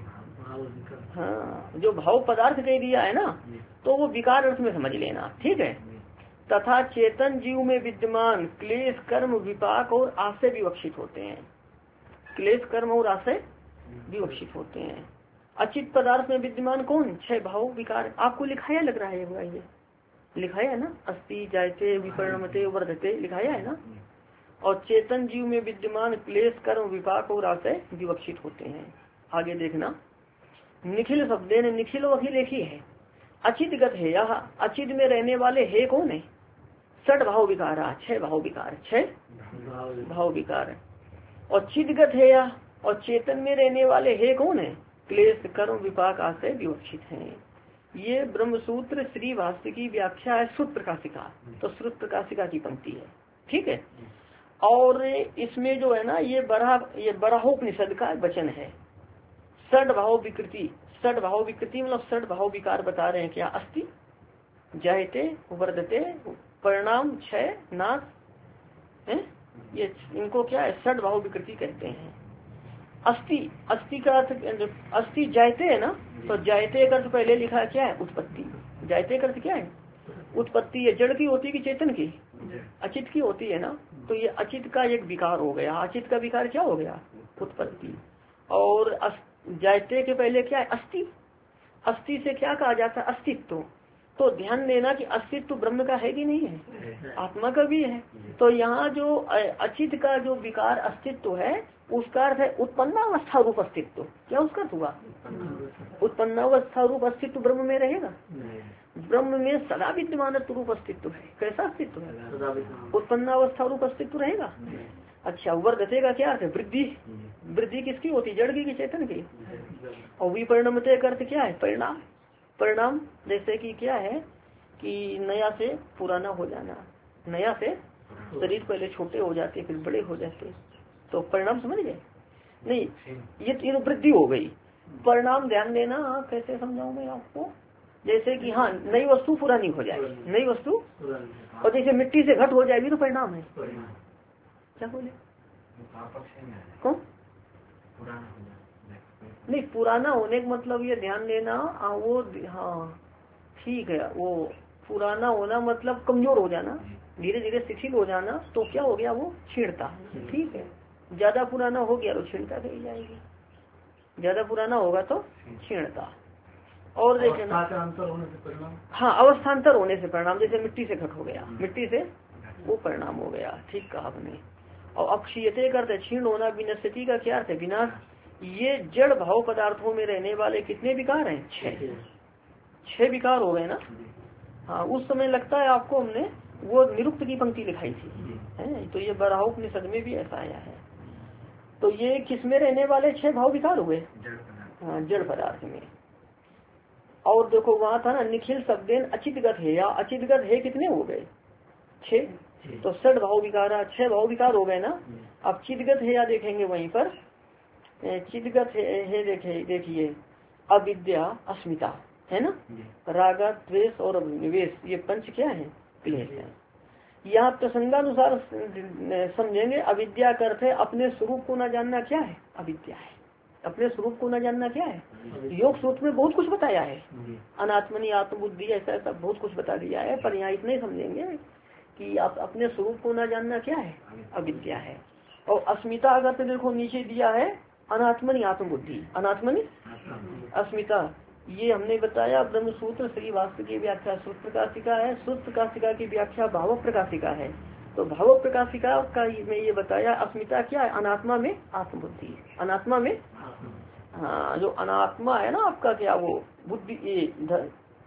हाँ, जो भाव पदार्थ कह दिया है ना, तो वो विकार अर्थ में समझ लेना, ठीक है। तथा चेतन जीव में विद्यमान क्लेश कर्म विपाक और आशय विवक्षित होते हैं। क्लेश कर्म और आशय विवक्षित होते हैं। अचित पदार्थ में विद्यमान कौन? 6 भाव विकार। आपको लिखाया लग रहा है? ये लिखाया है ना, अस्ति जायते विपरिणमते वर्धते, लिखाया है ना। और चेतन जीव में विद्यमान क्लेश कर्म विपाक और आशय विवक्षित होते हैं। आगे देखना, निखिल शब्द ने निखिल और अखिल एक ही है। अचित गत है, यह अचित में रहने वाले है कौन है? 6 भाव विकार, 6 भाव विकार, 6 भाव विकार। और चिदगत है या, और चेतन में रहने वाले है कौन है? क्लेश कर्म विपाक आशय विवक्षित हैं। ये ब्रह्मसूत्र श्री भाष्य की व्याख्या है श्रुत प्रकाशिका। तो श्रुत प्रकाशिका की पंक्ति है, ठीक है। और इसमें जो है ना, ये बराहोपनिषद का वचन है। 6 भाव विकृति, 6 भाव विकृति मतलब 6 भाव विकार बता रहे हैं। क्या? अस्ति जायते वर्धते परिणाम क्षय नाश है, ये इनको क्या है? 6 भाव विकृति कहते हैं। अस्ति, अस्ति का अर्थ, अस्ति जायते है ना, तो जायते का अर्थ पहले लिखा क्या है? उत्पत्ति। जायते का अर्थ क्या है? उत्पत्ति है। जड़ की होती है कि चेतन की? अचित की होती है ना। तो ये अचित का एक विकार हो गया। अचित का विकार क्या हो गया? उत्पत्ति। और जायते के पहले क्या है? अस्ति। अस्ति से क्या कहा जाता है? अस्तित्व। तो ध्यान देना कि अस्तित्व ब्रह्म का है कि नहीं है? आत्मा का भी है। तो यहाँ जो अचित का जो विकार अस्तित्व है, उसका अर्थ है उत्पन्नावस्था रूप अस्तित्व। क्या उसका हुआ? उत्पन्नावस्था रूप अस्तित्व ब्रह्म में रहेगा? ब्रह्म में सदा विद्यमान रूप अस्तित्व है। कैसा अस्तित्व है? उत्पन्नावस्था रूप अस्तित्व रहेगा। अच्छा, वर्धते का क्या अर्थ है? वृद्धि। वृद्धि किसकी होती? जड़ की कि चेतन की? और विपरिणमते का अर्थ क्या है? परिणाम। परिणाम जैसे कि क्या है कि नया से पुराना हो जाना। नया से शरीर पहले छोटे हो जाते फिर बड़े हो जाते, तो परिणाम समझ गए? नहीं, ये वृद्धि हो गई। परिणाम ध्यान देना, कैसे समझाऊं मैं आपको? जैसे कि हाँ, नई वस्तु पुरानी हो जाए, नई वस्तु, और जैसे मिट्टी से घट हो जाएगी तो परिणाम है। क्या बोले? कौन? नहीं, पुराना होने का मतलब ये ध्यान देना, वो हाँ ठीक है, वो पुराना होना मतलब कमजोर हो जाना, धीरे धीरे शिथिल हो जाना। तो क्या हो गया? वो क्षीणता। ठीक है, ज्यादा पुराना हो गया तो क्षीणता कही जाएगी, ज्यादा पुराना होगा तो क्षीणता। और देखना, हाँ, अवस्थान्तर होने से परिणाम। जैसे मिट्टी से घट हो गया, मिट्टी से वो परिणाम हो गया। ठीक कहा आपने। और अक्षीयते का अर्थ क्षीण होना, विनश्यति का क्या अर्थ है? विनाश। ये जड़ भाव पदार्थों में रहने वाले कितने विकार हैं? 6 विकार हो गए ना। हाँ, उस समय लगता है आपको हमने वो निरुक्त की पंक्ति लिखाई थी, है? तो ये बराहोपनिषद में भी ऐसा आया है। तो ये किसमें रहने वाले 6 भाव विकार हुए? हाँ, जड़ पदार्थ में। और देखो वहाँ था ना, निखिल शब्देन अचितगत है, या अचितगत है कितने हो गए? 6। तो 6 भाव विकार, 6 भाव विकार हो गए ना। अब चिदगत है या देखेंगे वहीं पर, चिदगत है देखिए अविद्या अस्मिता है ना, राग द्वेष और अभिनिवेश, ये पंच क्या है? क्लेश है। यहाँ प्रसंगानुसार समझेंगे। अविद्या का अर्थ है अपने स्वरूप को न जानना। क्या है? अविद्या है। अपने स्वरूप को न जानना क्या है? योग सूत्र में बहुत कुछ बताया है, अनात्मनि आत्मबुद्धि ऐसा ऐसा बहुत कुछ बता दिया है। पर यहाँ इतने समझेंगे कि आप अपने स्वरूप को न जानना क्या है? अविद्या है। और अस्मिता अगर तो देखो नीचे दिया है अनात्मनि आत्मबुद्धि, अनात्मनि अस्मिता। ये हमने बताया ब्रह्म सूत्र श्री वास्तु की व्याख्या श्रुत प्रकाशिका है। श्रुत प्रकाशिका की व्याख्या भाव प्रकाशिका है। तो भाव प्रकाशिका का में ये बताया अस्मिता क्या है? अनात्मा में आत्मबुद्धि। अनात्मा में, हाँ, जो अनात्मा है ना आपका, क्या वो बुद्धि, ये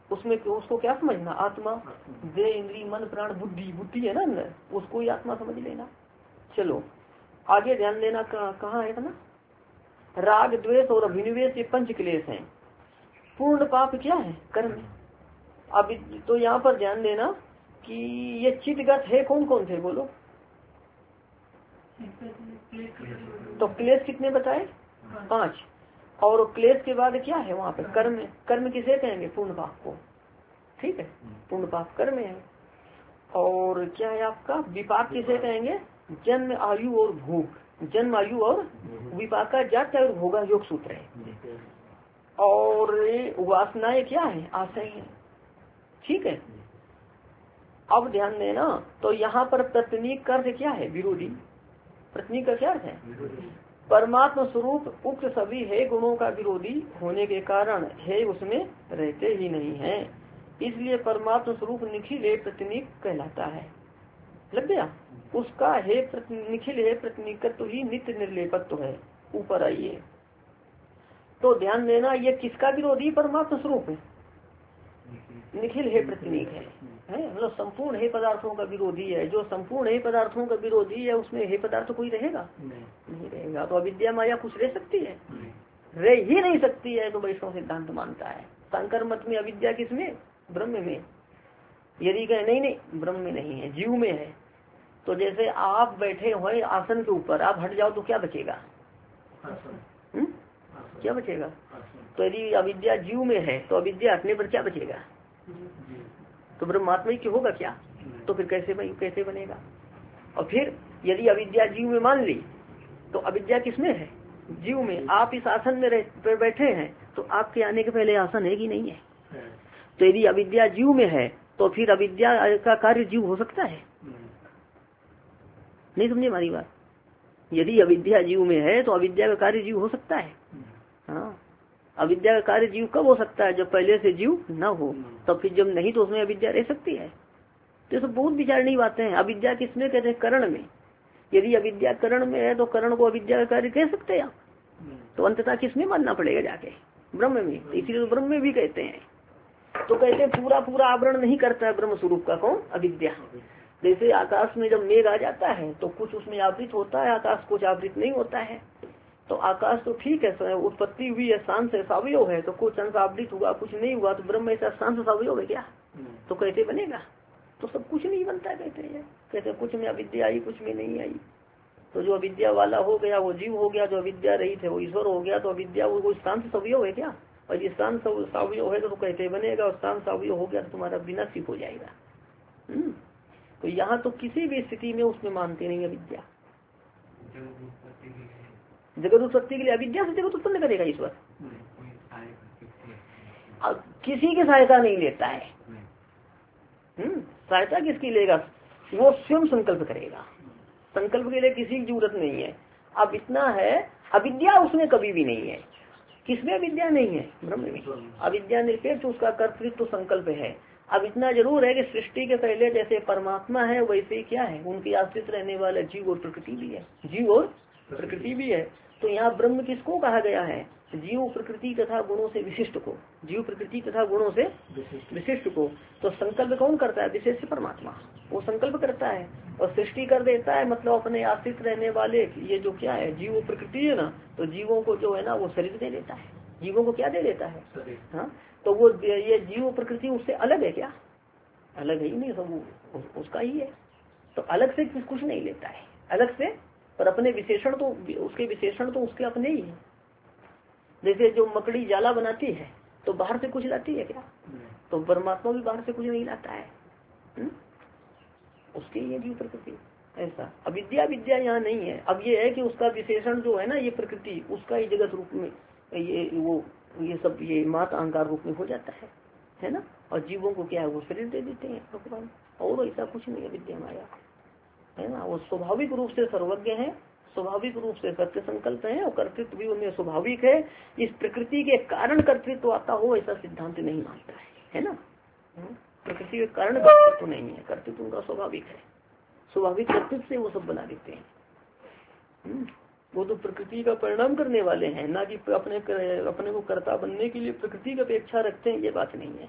उसमें उसको क्या समझना, आत्मा, देह, इंद्री, मन, प्राण, बुद्धि, बुद्धि है ना अंदर, उसको ही आत्मा समझ लेना। चलो आगे ध्यान देना, कहाँ है ना, राग, द्वेष और अभिनिवेश ये पंच क्लेश हैं। पूर्ण पाप क्या है, कर्म। अब तो यहाँ पर ध्यान देना कि ये चित्तगत है, कौन कौन थे बोलो। तो क्लेश कितने बताए, 5। और क्लेश के बाद क्या है वहाँ पे, कर्म। कर्म किसे कहेंगे, पूर्ण पाप को। ठीक है, पूर्ण पाप कर्म है। और क्या है आपका विपाक किसे कहेंगे, जन्म, आयु और भोग। जन्म, आयु और विपाक का जात और भोगा योग सूत्र है। और वासनाएं क्या है, आशय है। ठीक है, अब ध्यान देना, तो यहाँ पर प्रतिनिक का अर्थ क्या है, विरोधी। प्रतिनिक का क्या अर्थ है, परमात्मा स्वरूप उक्त सभी है गुणों का विरोधी होने के कारण है उसमें रहते ही नहीं है, इसलिए परमात्मा स्वरूप निखिल है प्रतिनिक कहलाता है। लग गया, उसका है निखिल है प्रतिनिकत्व ही नित्य निर्लेपत्व है। ऊपर आइए, तो ध्यान देना, ये किसका विरोधी, परमात्मा स्वरूप है, निखिल है प्रतिनिक है, मतलब संपूर्ण है पदार्थों का विरोधी है। जो संपूर्ण है पदार्थों का विरोधी है उसमें है पदार्थ कोई रहेगा नहीं रहेगा। तो अविद्या माया कुछ रह सकती है, रह ही नहीं सकती है। तो वैष्णव सिद्धांत मानता है। शंकर मत में अविद्या किसमें, ब्रह्म में। यदि कहे नहीं नहीं ब्रह्म में नहीं है, जीव में है। तो जैसे आप बैठे हुए आसन के ऊपर, आप हट जाओ तो क्या बचेगा, क्या बचेगा। तो यदि अविद्या जीव में है तो अविद्या हटने पर क्या बचेगा, तो ब्रह्मात्मा की होगा क्या। तो फिर कैसे बनेगा। और फिर यदि अविद्या जीव में मान ली तो अविद्या किसमें है, जीव में। आप इस आसन में बैठे हैं तो आपके आने के पहले आसन है कि नहीं है। तो यदि अविद्या जीव में है तो फिर अविद्या का कार्य जीव हो सकता है, नहीं समझे हमारी बात। यदि अविद्या जीव में है तो अविद्या का कार्य जीव हो सकता है। हाँ, अविद्या का कार्य जीव कब हो सकता है, जब पहले से जीव न हो। तब फिर जब नहीं तो उसमें अविद्या रह सकती है। तो सब बहुत विचारणी बातें हैं। अविद्या किसमें कहते हैं, करण में। यदि अविद्या करण में है तो करण को अविद्या का कार्य कह सकते हैं आप। तो अंततः किसमें मानना पड़ेगा जाके, ब्रह्म में। तो इसीलिए तो ब्रह्म में भी कहते हैं। तो कहते हैं पूरा पूरा आवरण नहीं करता है ब्रह्म स्वरूप का, कौन, अविद्या। जैसे आकाश में जब मेघ आ जाता है तो कुछ उसमें आवृत होता है, आकाश कुछ आवृत नहीं होता है। तो आकाश तो ठीक है, उत्पत्ति हुई है, शांत है, सावयव है, तो कुछ अंश आवृत हुआ कुछ नहीं हुआ। तो ब्रह्म ऐसा शांत सावयव है क्या, तो कैसे बनेगा। तो सब कुछ नहीं बनता है, कहते कुछ में अविद्या आई कुछ में नहीं आई। तो जो अविद्या वाला हो गया वो जीव हो गया, जो अविद्या रहित है वो ईश्वर हो गया। तो अविद्या वो शांत सावयव है क्या, और ये शांत सावयव है तो कैसे बनेगा। और शांत सावयव हो गया तो तुम्हारा विनाश हो जाएगा। तो यहाँ तो किसी भी स्थिति में उसमें मानते नहीं अविद्या। जगत उत्पत्ति के लिए अविद्या से जगत उत्पन्न करेगा ईश्वर, किसी की सहायता नहीं लेता है। सहायता किसकी लेगा, वो स्वयं संकल्प करेगा। संकल्प के लिए किसी की जरूरत नहीं है। अब इतना है, अविद्या उसमें कभी भी नहीं है। किसमें अविद्या नहीं है, ब्रह्म में। अविद्या निरपेक्ष उसका कर्तृत्व तो संकल्प है। अब इतना जरूर है कि सृष्टि के पहले जैसे परमात्मा है वैसे क्या है, उनकी आश्रित रहने वाला जीव और प्रकृति भी है, जीव और प्रकृति भी है। तो यहाँ ब्रह्म किसको कहा गया है, जीव प्रकृति तथा गुणों से विशिष्ट को, जीव प्रकृति तथा गुणों से विशिष्ट को। तो संकल्प कौन करता है, विशेष परमात्मा, वो संकल्प करता है और सृष्टि कर देता है। मतलब अपने आश्रित रहने वाले ये जो क्या है जीव प्रकृति है ना, तो जीवों को जो है ना वो शरीर दे देता है। जीवों को क्या दे देता है, हाँ। तो वो ये जीव प्रकृति उससे अलग है क्या, अलग है ही नहीं, सब उसका ही है। तो अलग से कुछ नहीं लेता है, अलग से, पर अपने विशेषण तो उसके विशेषण तो उसके अपने ही है। जैसे जो मकड़ी जाला बनाती है तो बाहर से कुछ लाती है क्या, तो परमात्मा भी बाहर से कुछ नहीं लाता है। उसके ये जीव प्रकृति ऐसा। अविद्या विद्या यहाँ नहीं है। अब ये है कि उसका विशेषण जो है ना ये प्रकृति, उसका ही जगत रूप में ये सब ये मात अहंकार रूप में हो जाता है ना। और जीवों को क्या है वो शरीर दे देते हैं भगवान, और ऐसा कुछ नहीं है विद्या माया, है ना। वो स्वाभाविक रूप से सर्वज्ञ है, स्वाभाविक रूप से सत्य संकल्प है, और कर्तृत्व भी उनमें स्वाभाविक है। इस प्रकृति के कारण कर्तृत्व आता हो ऐसा सिद्धांत नहीं मानता है ना। प्रकृति के कारण कर्तृत्व नहीं है, कर्तृत्व उनका स्वाभाविक है। स्वाभाविक कर्तृत्व से वो सब बना देते हैं। वो तो प्रकृति का परिणाम करने वाले हैं, ना कि अपने को कर्ता बनने के लिए प्रकृति की अपेक्षा रखते हैं, ये बात नहीं है।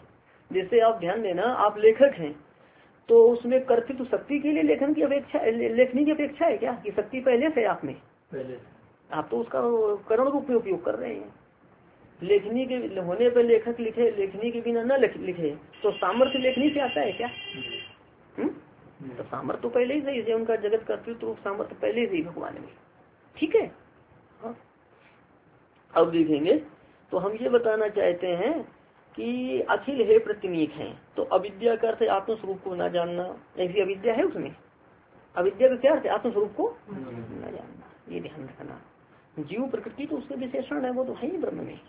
जैसे आप ध्यान देना, आप लेखक हैं तो उसमें कर्तृत्व शक्ति के लिए लेखन की अपेक्षा, लेखनी की अपेक्षा है क्या कि शक्ति पहले से आप में, पहले आप तो उसका करण रूप में उपयोग कर रहे हैं। लेखनी के होने पर लेखक लिखे, लेखनी के बिना न लिखे तो सामर्थ्य लेखनी से आता है क्या? तो सामर्थ्य तो पहले ही सही है उनका, जगत कर्तृत्व सामर्थ्य पहले से ही भगवान में, ठीक है। हाँ। अब देखेंगे तो हम ये बताना चाहते हैं कि अखिल है प्रतिनीक है, तो अविद्या का अर्थ आत्मस्वरूप को न जानना, ऐसी अविद्या है उसमें। अविद्या का क्या अर्थ है? आत्मस्वरूप को न जानना, ये ध्यान रखना। जीव प्रकृति तो उसके विशेषण है, वो तो है ही ब्रह्म में।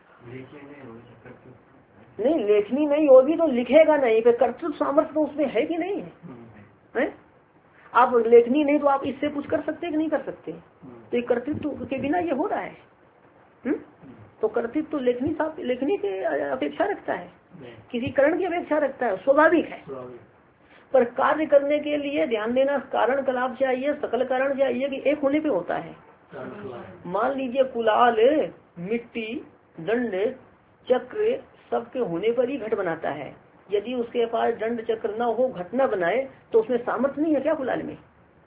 नहीं, लेखनी नहीं होगी तो लिखेगा नहीं, फिर कर्तृत्व सामर्थ्य तो उसमें है कि नहीं है? आप लेखनी नहीं तो आप इससे कुछ कर सकते कि नहीं कर सकते? तो कर्तृत्व के बिना ये हो रहा है। तो कर्तृत्व तो लेखनी की अपेक्षा रखता है, किसी करण की अपेक्षा रखता है, स्वाभाविक है। पर कार्य करने के लिए ध्यान देना, कारण कलाप चाहिए, सकल कारण चाहिए कि एक होने पे होता है। मान लीजिए कुलाल, मिट्टी, दंड, चक्र सबके होने पर ही घट बनाता है। यदि उसके पास दंड चक्र न हो, घट न बनाए तो उसमें सामर्थ्य नहीं है क्या कुलाल में?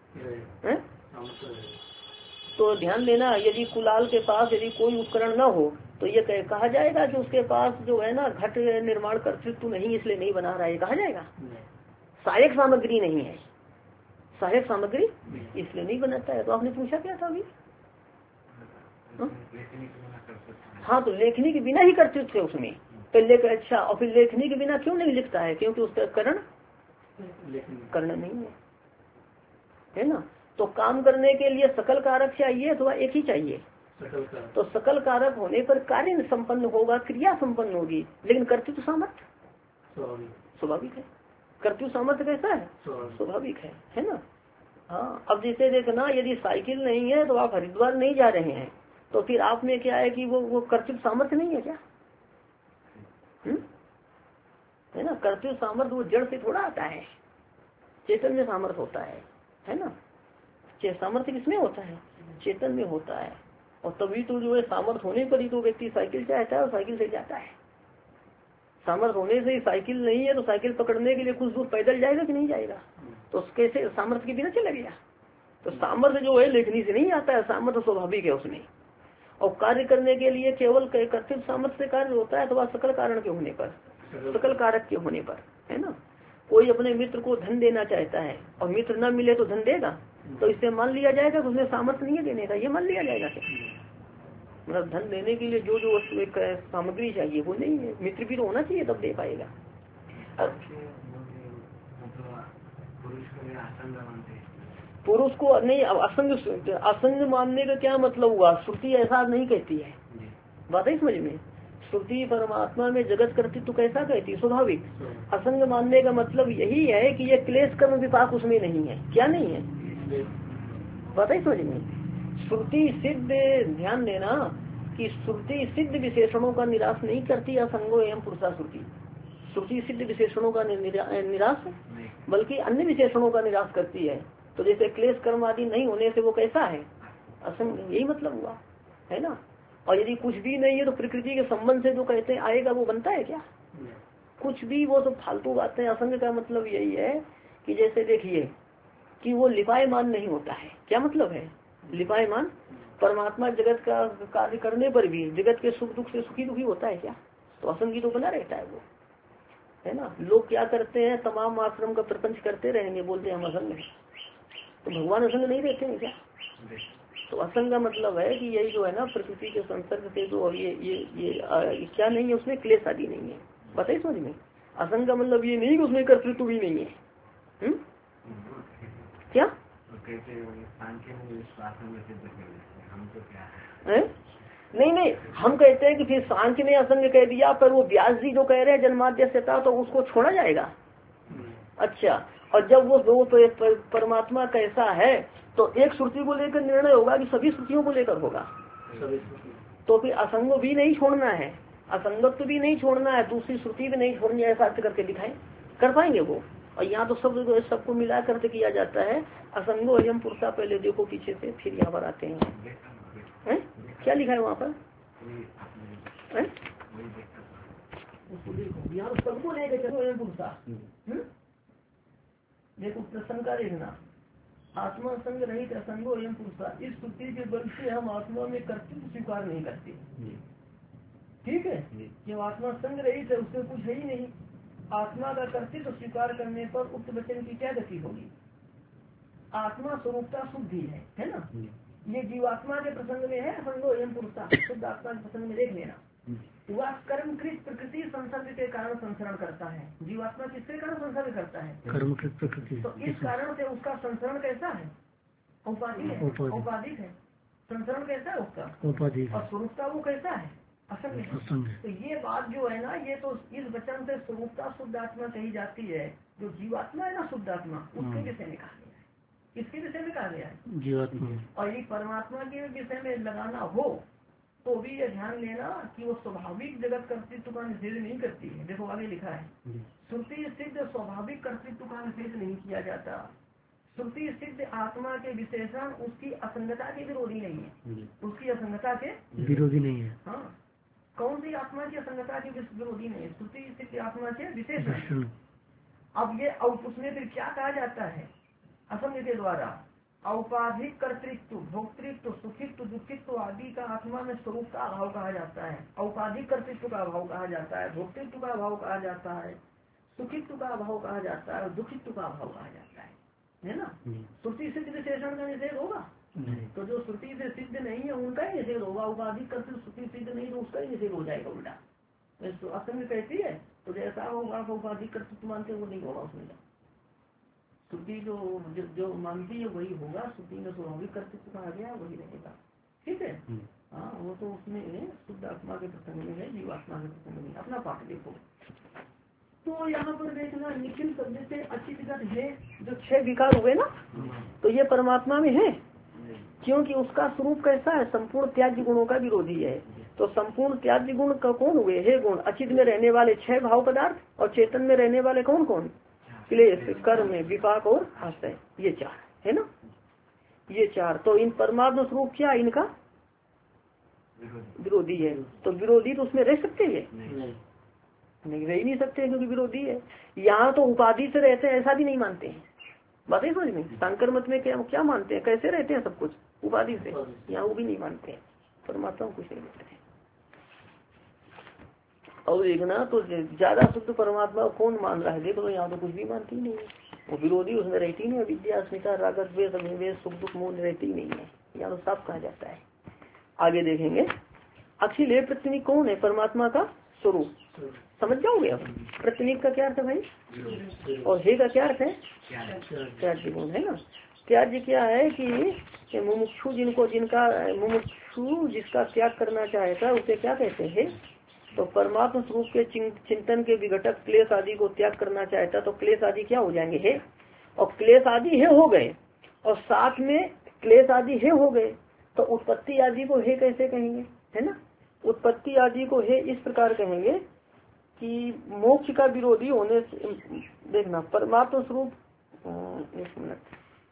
तो ध्यान देना, यदि कुलाल के पास यदि कोई उपकरण न हो तो ये कहा जाएगा कि उसके पास जो है ना घट निर्माण कर्तृत्व नहीं, इसलिए नहीं बना रहा है, कहा जाएगा। सहायक सामग्री नहीं है, सहायक सामग्री इसलिए नहीं बनाता है। तो आपने पूछा क्या था अभी? हाँ, तो लेखनी के बिना ही कर्तृत्व है उसमें पहले का। अच्छा, और फिर लेखनी के बिना क्यों नहीं लिखता है? क्योंकि उसका करण नहीं है ना। तो काम करने के लिए सकल कारक चाहिए अथवा एक ही चाहिए? तो सकल कारक होने पर कार्य संपन्न होगा, क्रिया संपन्न होगी, लेकिन कर्तृत्व सामर्थ्य स्वाभाविक है। कर्तृत्व सामर्थ्य कैसा है? स्वाभाविक है ना। हाँ, अब जैसे देखना, यदि साइकिल नहीं है तो आप हरिद्वार नहीं जा रहे हैं, तो फिर आप में क्या है कि वो कर्तृत्व सामर्थ्य नहीं है क्या? है ना। कर्तृत्व सामर्थ्य वो जड़ से थोड़ा आता है, चेतन में सामर्थ्य होता है ना। सामर्थ्य किसमें होता है? चेतन में होता है। और तभी तो जो है सामर्थ्य होने पर ही तो व्यक्ति साइकिल चाहता है और साइकिल से जाता है। सामर्थ्य होने से ही साइकिल नहीं है तो साइकिल पकड़ने के लिए कुछ दूर पैदल जाएगा कि नहीं जाएगा? तो कैसे सामर्थ्य के बिना चला गया? तो सामर्थ्य जो है लेखनी से नहीं आता है, सामर्थ्य स्वाभाविक है उसमें। और कार्य करने के लिए केवल कर्तव्य सामर्थ्य से कार्य होता है अथवा सकल कारण के होने पर, सकल कारक के होने पर, है ना। कोई अपने मित्र को धन देना चाहता है और मित्र न मिले तो धन देगा, तो इससे मान लिया जाएगा कि उसने सामर्थ्य नहीं है देने का, ये मान लिया जाएगा। मतलब धन देने के लिए जो जो सामग्री चाहिए वो नहीं है, मित्र भी तो होना चाहिए तब दे पाएगा। पुरुष को नहीं, असंग मानने का क्या मतलब हुआ? श्रुति ऐसा नहीं कहती है, बात है समझ में। श्रुति परमात्मा में जगत कर्तृत्व कैसा कहती है? स्वाभाविक। असंग मानने का मतलब यही है कि ये क्लेश कर्म विपाक उसमें नहीं है। क्या नहीं है? बात है समझ में। श्रुति सिद्ध, ध्यान देना कि श्रुति सिद्ध विशेषणों का निराश नहीं करती, असंगो एवं पुरुषा श्रुति। श्रुति सिद्ध विशेषणों का निराश बल्कि अन्य विशेषणों का निराश करती है। तो जैसे क्लेश कर्म आदि नहीं होने से वो कैसा है? असंग, यही मतलब हुआ, है ना। और यदि कुछ भी नहीं है तो प्रकृति के संबंध से जो कहते हैं आएगा वो बनता है क्या? कुछ भी, वो तो फालतू बातें। असंग का मतलब यही है कि जैसे देखिए कि वो लिपायमान नहीं होता है। क्या मतलब है लिपायमान? परमात्मा जगत का कार्य करने पर भी जगत के सुख दुख से सुखी दुखी होता है क्या? तो असंगी तो बना रहता है वो, है ना। लोग क्या करते हैं, तमाम आश्रम का प्रपंच करते रहेंगे, बोलते हैं हम असंग हैं। तो भगवान असंग नहीं रहते हैं क्या? तो असंग का मतलब है कि यही जो है ना प्रकृति के संसर्ग से जो ये क्या नहीं है, उसमें क्लेश आदि नहीं है। बताइए समझ में। असंग का मतलब ये नहीं कि उसमें कर्तृत्व भी नहीं है। क्या नहीं, हम कहते हैं कि फिर सांख्य ने असंग कह दिया, पर वो व्यास जी जो कह रहे हैं जन्माद्यस्यता, तो उसको छोड़ा जाएगा। अच्छा, और जब वो परमात्मा कैसा है तो एक श्रुति को लेकर निर्णय होगा कि सभी श्रुतियों को लेकर होगा। तो फिर असंग भी नहीं छोड़ना है, असंगत्व भी नहीं छोड़ना है, दूसरी श्रुति भी नहीं छोड़नी है, ऐसा अर्थ करके दिखाए, कर पाएंगे वो। और यहाँ तो सबको मिला करके किया जाता है। असंगो अयम पुरुषा, पहले देखो पीछे से, फिर यहाँ पर आते हैं। क्या लिखा है वहाँ पर? उसको देखो यहाँ सबको लेके चलो एक पुरुषा। देखो प्रसंग का देखना, आत्मा संग रहित असंगो एवं पुरुषा, इस श्रुति के बल से हम आत्मा में कर्तव्य स्वीकार नहीं करते। ठीक है, जब आत्मा संग रहित है उससे कुछ है ही नहीं, आत्मा का कर्तव्य स्वीकार करने पर उक्त वचन की क्या गति होगी। आत्मा स्वरूपता शुद्धि है ना। ये जीवात्मा के प्रसंग में है असंगो एवं पुरुषा, शुद्ध आत्मा के प्रसंग में देख लेना। वह कर्मकृत प्रकृति संसर्ग के कारण संसरण करता है। जीवात्मा किसके कारण संसर्ग करता है, कर्मकृत प्रकृति। तो इस कारण से उसका संसरण कैसा है, औपाधिक है। संसरण कैसा है उसका, औपाधिक। और स्वरूपता वो कैसा है, असंग है। तो ये बात जो है ना, ये तो इस वचन से स्वरूपता शुद्ध आत्मा कही जाती है। जो जीवात्मा है ना शुद्ध आत्मा, उसके विषय में कहा गया है। किसके विषय में कहा गया है, जीवात्मा। और ये परमात्मा के विषय में लगाना हो तो भी ये ध्यान लेना कि वो स्वाभाविक जगत कर्तृत्व का निषेध नहीं करती है। देखो आगे लिखा है, श्रुति सिद्ध स्वाभाविक कर्तृत्व का निषेध नहीं किया जाता। श्रुति सिद्ध आत्मा के विशेषण उसकी असंगता के विरोधी नहीं है, उसकी असंगता के विरोधी नहीं है। हाँ, कौन सी आत्मा की असंगता के विरोधी नहीं है, श्रुति सिद्ध आत्मा के विशेषण। अब ये उसमें फिर क्या कहा जाता है, असंग के द्वारा औपाधिक कर्तृत्व, भोक्तृत्व, सुखित्व, दुखित्व आदि का आत्मा में स्वरूप का अभाव कहा जाता है। औपाधिक कर्तृत्व का अभाव कहा जाता है, भोक्तृत्व का अभाव कहा जाता है, सुखित्व का अभाव कहा जाता है और दुखित्व का अभाव कहा जाता है ना। श्रुति सिद्ध विशेषण का निषेध होगा, तो जो श्रुति से सिद्ध नहीं है उनका ही निषेध होगा। औपाधिक कर्तृत्व श्रुति सिद्ध नहीं तो उसका ही निषेध हो जाएगा उल्टा। असंग कहती है तो जैसा होगा औपाधिक कर्तृत्व मानते वो नहीं होगा उसमें। श्रुति जो मानती है वही होगा, श्रुति में स्वाभाविक कर्तृत्व कहा गया वही रहेगा। ठीक है, हाँ वो तो उसमें शुद्ध आत्मा के प्रसंग में है, जीवात्मा के प्रसंग में। अपना पाठ देखो तो यहाँ पर देखना, निखिल शब्द से अचित है जो 6 विकार हुए ना, तो ये परमात्मा में है क्योंकि उसका स्वरूप कैसा है, संपूर्ण त्याज्य गुणों का विरोधी है। तो संपूर्ण त्याज्य गुण का कौन हुए, हे गुण। अचित में रहने वाले 6 भाव पदार्थ और चेतन में रहने वाले कौन कौन, क्लेश, कर्म, विपाक और आश्रय, ये 4 है ना, ये 4। तो इन परमात्मा स्वरूप क्या इनका विरोधी है। तो विरोधी तो उसमें रह सकते हैं, नहीं रह ही नहीं सकते क्योंकि विरोधी है। यहाँ तो उपाधि से रहते हैं ऐसा भी नहीं मानते हैं, बात है समझ में। शंकर मत में क्या मानते हैं, कैसे रहते हैं सब कुछ उपाधि से, यहाँ वो भी नहीं मानते हैं, परमात्मा कुछ नहीं मानते हैं। और देखना तो ज्यादा शुद्ध परमात्मा कौन मान रहा है, देखो तो यहाँ तो कुछ भी मानती नहीं है, वो विरोधी उसमें रहती नहीं है। विद्या, अस्मिता, राग, द्वेष, अभिनिवेश, सुख दुख मोह रहती नहीं है, यहाँ तो साफ कहा जाता है। आगे देखेंगे, अखिल प्रतिनिक कौन है, परमात्मा का स्वरूप। समझ जाओगे अब प्रतिनिक का क्या अर्थ है भाई, और हे का क्या अर्थ है, त्याज्य गुण है ना। त्याज्य क्या है कि मुमुक्षु मुमुक्षु जिसका त्याग करना चाहता है उसे क्या कहते हैं। तो परमात्मा स्वरूप के चिंतन के विघटक क्लेश आदि को त्याग करना चाहता तो क्लेश आदि क्या हो जाएंगे, है। और क्लेश आदि है हो गए और साथ में क्लेश आदि है हो गए, तो उत्पत्ति आदि को है कैसे कहेंगे, है ना। उत्पत्ति आदि को है इस प्रकार कहेंगे कि मोक्ष का विरोधी होने से, देखना परमात्मा स्वरूप, एक मिनट,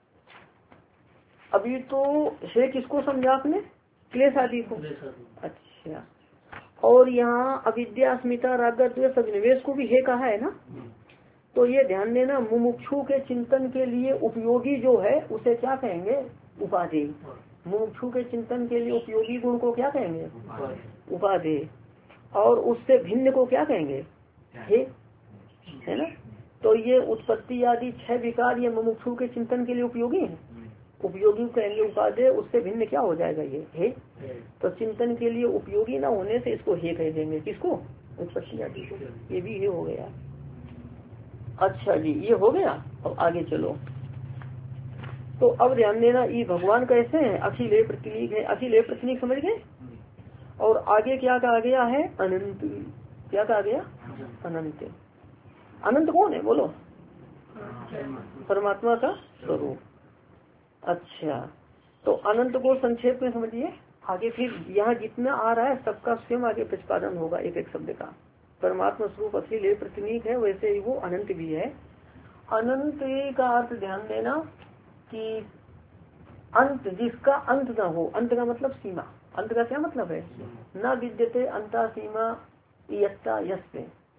अभी तो है किसको समझा आपने, क्लेश आदि को। अच्छा, और यहाँ अविद्या, अस्मिता, राग, द्वेष, अभिनिवेश को भी है कहा है ना। तो ये ध्यान देना, मुमुक्षु के चिंतन के लिए उपयोगी जो है उसे क्या कहेंगे, उपाधि। मुमुक्षु के चिंतन के लिए उपयोगी गुण को क्या कहेंगे, उपाधि। और उससे भिन्न को क्या कहेंगे, है ना। तो ये उत्पत्ति आदि 6 विकार ये मुमुक्षु के चिंतन के लिए उपयोगी है, उपयोगी कहेंगे उपाधि। उससे भिन्न क्या हो जाएगा, ये है। तो चिंतन के लिए उपयोगी ना होने से इसको हे कह देंगे, किसको, उत्पत्ति आदि को। ये भी हे हो गया। अच्छा जी, ये हो गया। अब आगे चलो, तो अब ध्यान देना, ये भगवान कैसे हैं, अखिल प्रतिनिक है। अखिल प्रतिनिक समझ गए। और आगे क्या कहा गया है, अनंत। क्या कहा गया, अनंत। अनंत कौन है बोलो, परमात्मा का स्वरूप। अच्छा, तो अनंत को संक्षेप में समझिए आगे, फिर यहाँ जितना आ रहा है सबका स्वयं आगे प्रतिपादन होगा एक एक शब्द का। परमात्मा स्वरूप अखिल प्रतिनिक है, वैसे ही वो अनंत भी है। अनंत का अर्थ ध्यान देना कि अंत, जिसका अंत न हो। अंत का मतलब सीमा, अंत का क्या मतलब है, न विद्यते अंता सीमा यस्ता यस्ते,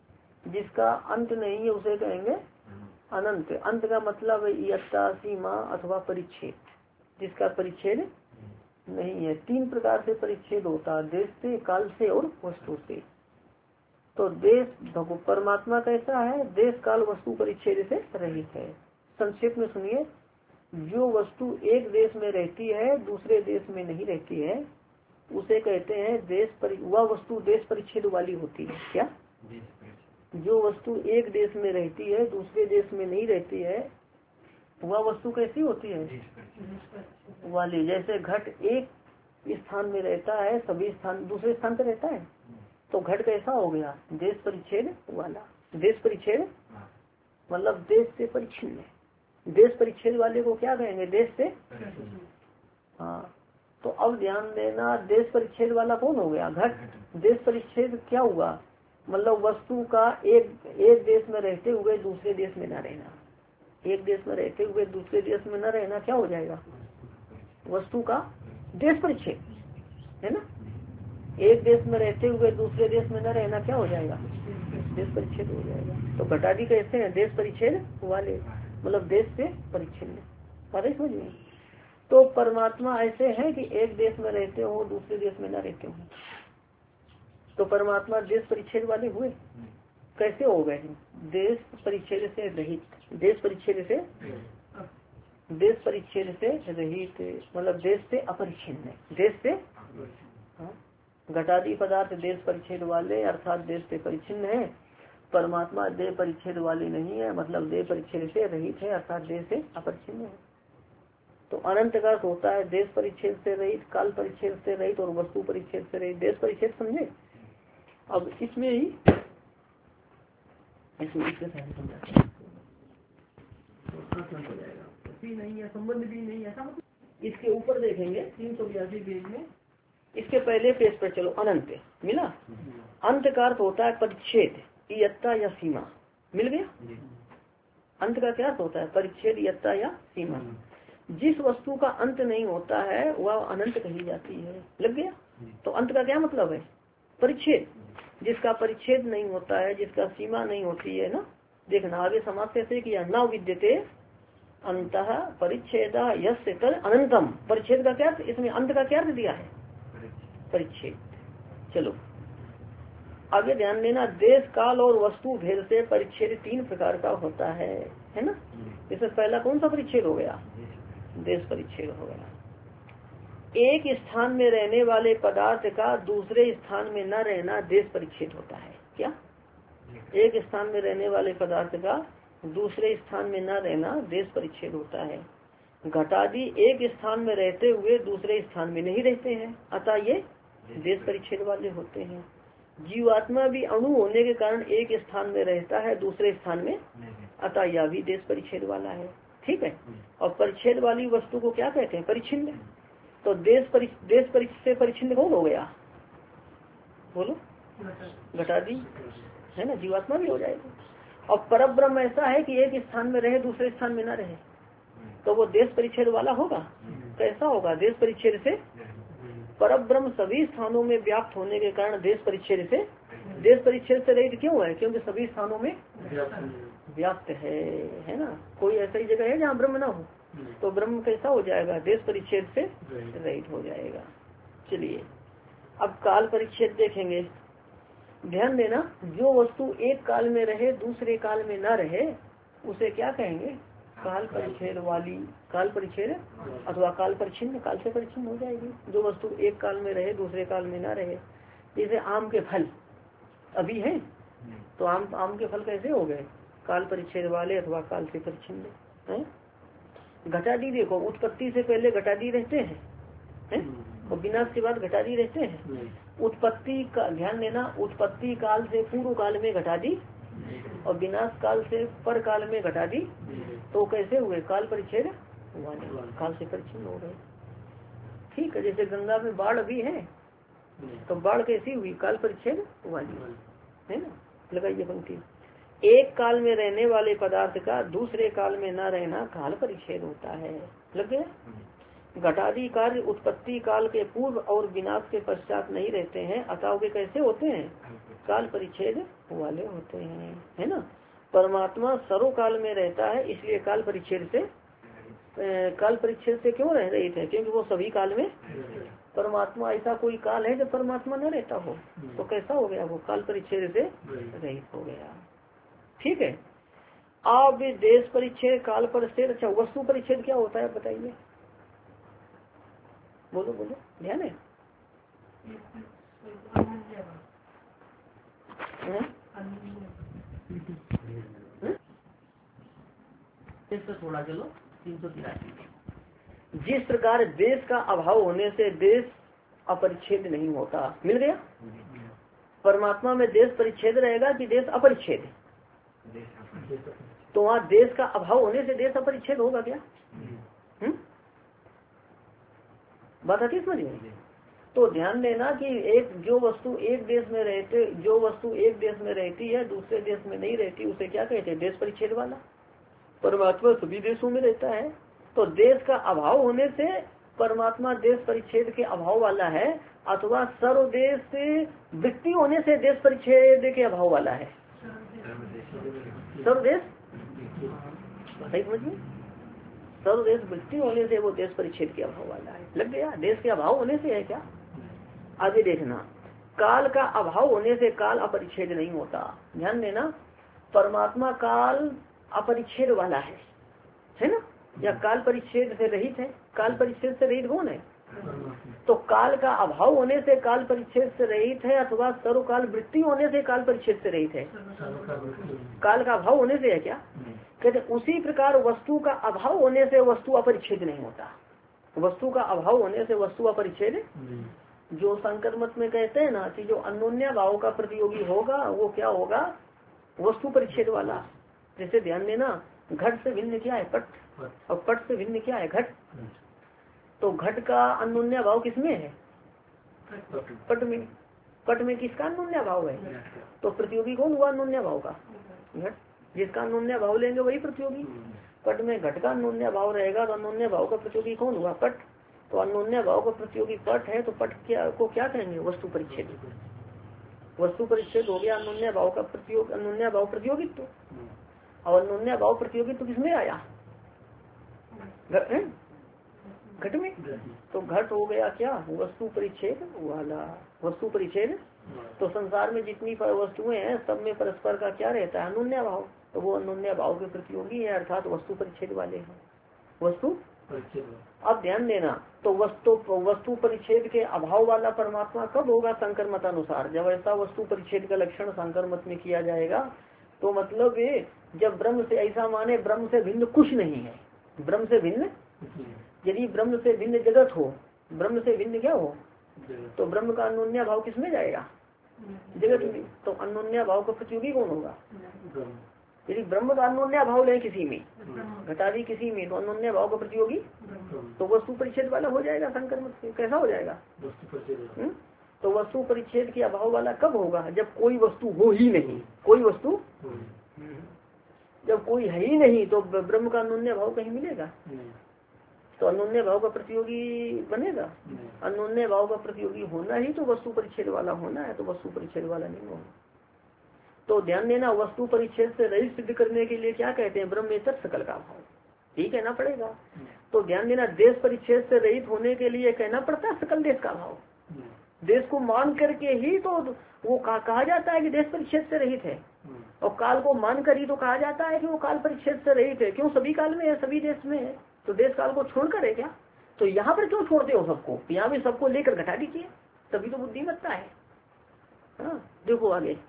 जिसका अंत नहीं है उसे कहेंगे अनंत। अंत का मतलब है यत्ता, सीमा अथवा परिच्छेद, जिसका परिच्छेद नहीं है। तीन प्रकार से परिच्छेद होता है, देश से, काल से और वस्तु से। तो देश परमात्मा कैसा है? देश काल वस्तु परिच्छेद से रहित है। संक्षेप में सुनिए, जो वस्तु एक देश में रहती है दूसरे देश में नहीं रहती है उसे कहते हैं वह वस्तु देश परिच्छेद वाली होती है। क्या? जो वस्तु एक देश में रहती है दूसरे देश में नहीं रहती है वह वस्तु कैसी होती है? वाली। जैसे घट एक स्थान में रहता है, सभी स्थान दूसरे स्थान पर रहता है, तो घट कैसा हो गया? देश परिच्छेद वाला। देश परिच्छेद मतलब देश से परिच्छिन्न है। देश परिच्छेद वाले को क्या कहेंगे? देश से। हाँ, तो अब ध्यान देना, देश परिच्छेद वाला कौन हो गया? घट। देश परिच्छेद क्या हुआ? मतलब वस्तु का एक देश में रहते हुए दूसरे देश में न रहना। एक देश में रहते हुए दूसरे देश में न रहना क्या हो जाएगा? वस्तु का देश परिच्छेद, है ना। एक देश में रहते हुए दूसरे देश में न रहना क्या हो जाएगा? देश परिच्छेद हो जाएगा। तो घटादी कैसे हैं? देश परिच्छेद वाले, मतलब देश से परिच्छिन्न। बात समझ में? तो परमात्मा ऐसे है कि एक देश में रहते हो दूसरे देश में न रहते हो, तो परमात्मा देश परिच्छेद वाले हुए। कैसे हो गए? देश परिच्छेद से रहित। देश परिच्छेद से रहित मतलब देश से अपरिच्छिन्न। देश से, हाँ, घटादी पदार्थ देश परिच्छेद वाले अर्थात देश से परिच्छिन्न है। परमात्मा देह परिच्छेद वाले नहीं है, मतलब देह परिच्छेद से रहित है अर्थात देश से अपरिच्छिन्न है। तो अनंत का होता है देश परिच्छेद से रहित, काल परिच्छेद से रहित और वस्तु परिच्छेद से रहित। देश परिच्छेद समझे? अब इसमें ही नहीं है, संबंध भी नहीं है, ऐसा। इसके ऊपर देखेंगे 382 पेज में, इसके पहले पेज पर चलो। अनंत मिला। अंत का अर्थ होता है परिच्छेद, यत्ता या सीमा। मिल गया? अंत का क्या अर्थ होता है? परिच्छेद, यत्ता या सीमा। जिस वस्तु का अंत नहीं होता है वह अनंत कही जाती है। लग गया? तो अंत का क्या मतलब है? परिच्छेद। जिसका परिच्छेद नहीं होता है, जिसका सीमा नहीं होती है ना। देखना आगे समाज कैसे किया, न विद्यते अंतः परिच्छेद यस्य तद अनंतम। परिच्छेद का क्या, इसमें अंत का क्या अर्थ दिया है? परिच्छेद। चलो आगे ध्यान देना, देश काल और वस्तु भेद से परिच्छेद तीन प्रकार का होता है ना। इसमें पहला कौन सा परिच्छेद हो गया? देश परिच्छेद हो गया। एक स्थान में रहने वाले पदार्थ का दूसरे स्थान में न रहना देश परिच्छेद होता है। क्या? एक स्थान में रहने वाले पदार्थ का दूसरे स्थान में न रहना देश परिच्छेद होता है। घटादी एक स्थान में रहते हुए दूसरे स्थान में नहीं रहते हैं, अतः ये देश परिच्छेद वाले होते हैं। जीवात्मा भी अणु होने के कारण एक स्थान में रहता है दूसरे स्थान में, अतः यह भी देश परिच्छेद वाला है। ठीक है। और परिच्छेद वाली वस्तु को क्या कहते हैं? परिच्छिन्न। तो देश से परिच्छिन्न कौन हो गया? बोलो। घटादी, है ना। जीवात्मा भी हो जाएगा। और परब्रह्म ऐसा है कि एक स्थान में रहे दूसरे स्थान में न रहे, तो वो देश परिच्छेद वाला होगा। कैसा होगा? देश परिच्छेद से। परब्रह्म सभी स्थानों में व्याप्त होने के कारण देश परिच्छेद से रहित क्यों है? क्योंकि सभी स्थानों में व्याप्त है ना। कोई ऐसी जगह है जहाँ ब्रह्म ना हो, तो ब्रह्म कैसा हो जाएगा? देश परिच्छेद से रहित हो जाएगा। चलिए अब काल परिच्छेद देखेंगे। ध्यान देना, जो वस्तु एक काल में रहे दूसरे काल में ना रहे उसे क्या कहेंगे? काल परिच्छेद वाली। काल परिच्छेद अथवा काल परिच्छिन्न, काल से परिच्छिन्न हो जाएगी। जो वस्तु एक काल में रहे दूसरे काल में ना रहे। जैसे आम के फल अभी है, तो आम के फल कैसे हो गए? काल परिच्छेद वाले अथवा काल से परिच्छिन्न है। घटादी देखो, उत्पत्ति से पहले घटादी रहते हैं और विनाश के बाद घटादी रहते हैं। उत्पत्ति का ध्यान देना, उत्पत्ति काल से पूर्व काल में घटादी और विनाश काल से पर काल में घटादी, तो कैसे हुए? काल परिच्छेद वाले, काल से परिच्छिन्न हो गए। ठीक है। जैसे गंगा में बाढ़ भी है, तो बाढ़ कैसी हुई? काल परिच्छेद वाली, है ना। लगाइए पंक्ति। एक काल में रहने वाले पदार्थ का दूसरे काल में न रहना काल परिच्छेद होता है। लग गया? घटादी कार्य उत्पत्ति काल के पूर्व और विनाश के पश्चात नहीं रहते हैं, अतः वे कैसे होते हैं? काल परिच्छेद वाले होते हैं, है ना। परमात्मा सर्वकाल में रहता है, इसलिए काल परिच्छेद से क्यों रह रही थे, क्योंकि वो सभी काल में। परमात्मा ऐसा कोई काल है जब परमात्मा न रहता हो, तो कैसा हो गया वो, काल परिच्छेद से रहित हो गया। ठीक है। अब देश परिच्छेद, काल परिच्छेद, अच्छा वस्तु परिच्छेद क्या होता है बताइए, बोलो बोलो, ध्यान है। इस पर थोड़ा चलो 383। जिस प्रकार देश का अभाव होने से देश अपरिच्छेद नहीं होता, मिल गया। परमात्मा में देश परिच्छेद रहेगा कि देश अपरिच्छेद, तो वहाँ देश का अभाव होने से देश अपरिच्छेद होगा क्या? बात आती समझ में। तो ध्यान देना कि एक जो वस्तु एक देश में रहते, जो वस्तु एक देश में रहती है दूसरे देश में नहीं रहती, उसे क्या कहते हैं, देश परिच्छेद वाला। परमात्मा सभी देशों में रहता है, तो देश का अभाव होने से परमात्मा देश परिच्छेद के अभाव वाला है, अथवा सर्वदेश वृत्ति होने से देश परिच्छेद के अभाव वाला है। सर्वदेश सही समझिए, सर्वदेश वृत्ति होने से वो देश परिच्छेद के अभाव वाला है। लग गया, देश के अभाव होने से है क्या। आगे देखना, काल का अभाव होने से काल अपरिच्छेद नहीं होता। ध्यान देना, परमात्मा काल अपरिच्छेद वाला है ना, या काल परिच्छेद से रहित है। काल परिच्छेद से रहित कौन है? तो काल का अभाव होने से काल परिच्छेद से रहित है, अथवा सर्वकाल वृत्ति होने से काल परिच्छेद से रहित है। काल का अभाव होने से है क्या? कहते उसी प्रकार वस्तु का अभाव होने से वस्तु अपरिच्छेद नहीं होता। वस्तु का अभाव होने से वस्तु अपरिच्छेद, जो संकर मत में कहते हैं ना कि जो अन्योन्य भाव का प्रतियोगी होगा वो क्या होगा, वस्तु परिच्छेद वाला। जैसे ध्यान देना, घट से भिन्न क्या है, पट, और पट से भिन्न क्या है, घट। तो घट का अन्योन्य भाव किसमें है, पट में। पट में किसका अन्योन्य भाव है, तो प्रतियोगी कौन हुआ अन्योन्य भाव का, घट। जिसका अन्योन्य भाव लेंगे वही प्रतियोगी। पट में घट का अन्योन्य भाव रहेगा, तो अन्योन्य भाव का प्रतियोगी कौन हुआ, पट। तो अन्योन्य भाव का प्रतियोगी पट है, तो पट को क्या कहेंगे, वस्तु परिच्छेद। वस्तु परिच्छेद हो गया अन्योन्य भाव का प्रतियोग, अन्योन्य भाव प्रतियोगित्व। और अन्योन्य भाव प्रतियोगित्व किसमें आया, घट में। तो घट हो गया क्या, वस्तु परिच्छेद वाला, वस्तु परिच्छेद। तो संसार में जितनी वस्तुएं हैं सब में परस्पर का क्या रहता है, अन्योन्य भाव। तो वो अन्योन्य भाव के प्रतियोगी है, अर्थात वस्तु परिच्छेद वाले हैं, वस्तु। अब ध्यान देना, तो वस्तु परिच्छेद के अभाव वाला परमात्मा कब होगा, संकर मतानुसार। जब ऐसा वस्तु परिच्छेद का लक्षण संकर मत में किया जाएगा, तो मतलब ये जब ब्रह्म से ऐसा माने ब्रह्म से भिन्न कुछ नहीं है, ब्रह्म से भिन्न। यदि ब्रह्म से भिन्न जगत हो, ब्रह्म से भिन्न क्या हो, तो ब्रह्म का अन्योन्य भाव किसमें जाएगा, जगत में। तो अन्योन्य भाव का प्रतियोगी कौन होगा, यदि ब्रह्म का अन्योन्य भाव ले किसी में, घटादी किसी में, तो अन्योन्य भाव का प्रतियोगी तो वस्तु परिच्छेद वाला हो जाएगा संकर मत से। कैसा हो जाएगा, तो वस्तु परिच्छेद के अभाव वाला कब होगा, जब कोई वस्तु हो ही नहीं, कोई वस्तु जब कोई है ही नहीं, तो ब्रह्म का अन्योन्य भाव कहीं मिलेगा, तो अन्योन्य भाव का प्रतियोगी बनेगा। अन्योन्य भाव का प्रतियोगी होना ही तो वस्तु परिच्छेद वाला होना है, तो वस्तु परिच्छेद वाला नहीं होगा। तो ध्यान देना, वस्तु परिच्छेद से रहित सिद्ध करने के लिए क्या कहते हैं, ब्रह्मेतर सकल का भाव, ठीक है ना, पड़ेगा। तो ध्यान देना, देश परिच्छेद से रहित होने के लिए कहना पड़ता है सकल देश का भाव। देश को मान करके ही तो वो कहा जाता है कि देश परिच्छेद से रहित है, और काल को मान कर ही तो कहा जाता है कि वो काल परिच्छेद से रहित है। क्यों, सभी काल में है, सभी देश में है, तो देश काल को छोड़कर है क्या। तो यहाँ पर क्यों छोड़ते हो सबको, यहाँ भी सबको लेकर घटा दीजिए, तभी तो बुद्धिमत्ता है। हाँ देखो आगे,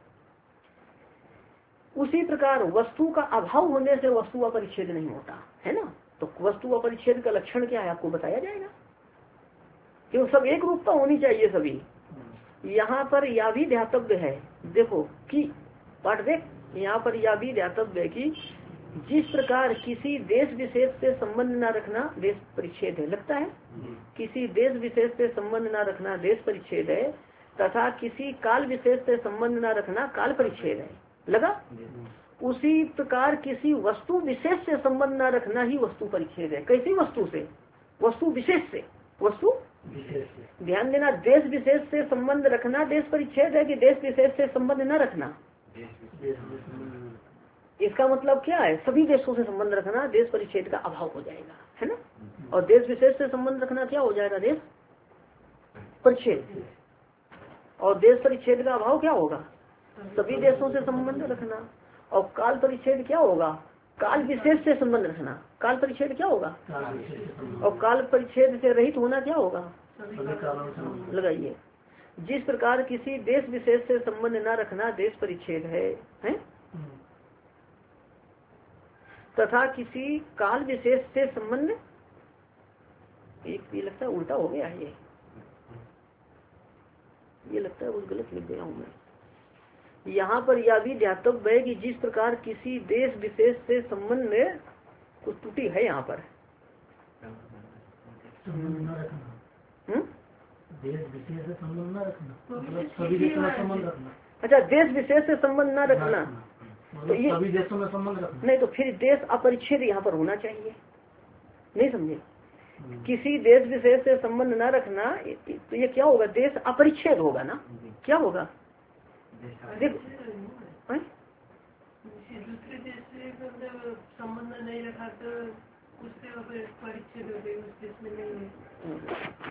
उसी प्रकार वस्तु का अभाव होने से वस्तु अपरिच्छेद नहीं होता है ना। तो वस्तु अपरिच्छेद का लक्षण क्या है आपको बताया जाएगा, क्यों सब एक रूपता होनी चाहिए सभी। यहाँ पर यह भी ध्यातव्य है, देखो कि पाठ देख, यहाँ पर यह भी ध्यातव्य है कि जिस प्रकार किसी देश विशेष से संबंध न रखना देश परिच्छेद है, लगता है किसी देश विशेष से संबंध न रखना देश परिच्छेद है, तथा किसी काल विशेष से संबंध न रखना काल परिच्छेद है, लगा। उसी प्रकार किसी वस्तु विशेष से संबंध न रखना ही वस्तु परिच्छेद है। कैसी वस्तु से, वस्तु विशेष से, वस्तु ध्यान देना, देश विशेष से संबंध रखना देश परिच्छेद है कि देश विशेष से संबंध न रखना? इसका मतलब क्या है? सभी देशों से संबंध रखना देश परिच्छेद का अभाव हो जाएगा, है ना। और देश विशेष से संबंध रखना क्या हो जाएगा? देश परिच्छेद। और देश परिच्छेद का अभाव क्या होगा? सभी देशों से संबंध रखना। और काल परिच्छेद क्या होगा? काल विशेष से संबंध रखना। काल परिच्छेद क्या होगा? और काल परिच्छेद से रहित होना क्या होगा? लगाइए, जिस प्रकार किसी देश विशेष से संबंध न रखना देश परिच्छेद है? तथा किसी काल विशेष से संबंध, ये लगता है उल्टा हो गया है, ये लगता है कुछ गलत लिख गया हूँ मैं। यहाँ पर यह भी ध्यातव्य है कि जिस प्रकार किसी देश विशेष से संबंध में कुछ त्रुटि है यहाँ पर।
देश विशेष से संबंध न रखना, मतलब सभी देशों में संबंध रखना।
अच्छा, देश विशेष से संबंध न रखना, तो ये
सभी देशों में संबंध रखना
नहीं, तो फिर देश अपरिच्छेद यहाँ पर होना चाहिए, नहीं समझे? किसी देश विशेष से संबंध न रखना, तो ये क्या होगा? देश अपरिच्छेद होगा ना। क्या होगा?
दूसरे देश से मतलब संबंध नहीं रखा तो उससे परिच्छेद हो गई, उस देश में नहीं है।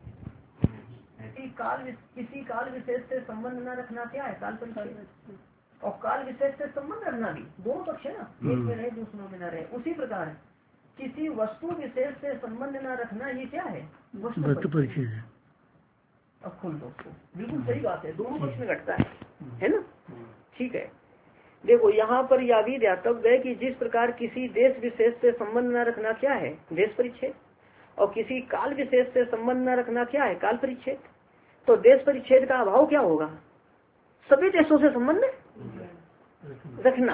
किसी काल विशेष से संबंध न रखना क्या है? काल परिच्छेद। और काल विशेष से संबंध रखना भी दोनों पक्ष है ना, एक में रहे दूसरों में न रहे। उसी प्रकार किसी वस्तु विशेष से संबंध न रखना ये क्या है? वस्तु परिच्छेद। अब खुल दोस्तों, बिल्कुल सही बात है, दोनों पक्ष में घटता है ना। ठीक है, देखो यहाँ पर यह भी ध्यातव्य है कि जिस प्रकार किसी देश विशेष से संबंध न रखना क्या है? देश परिच्छेद। और किसी काल विशेष से संबंध न रखना क्या है? काल परिच्छेद। तो देश परिच्छेद का अभाव क्या होगा? सभी देशों से संबंध रखना।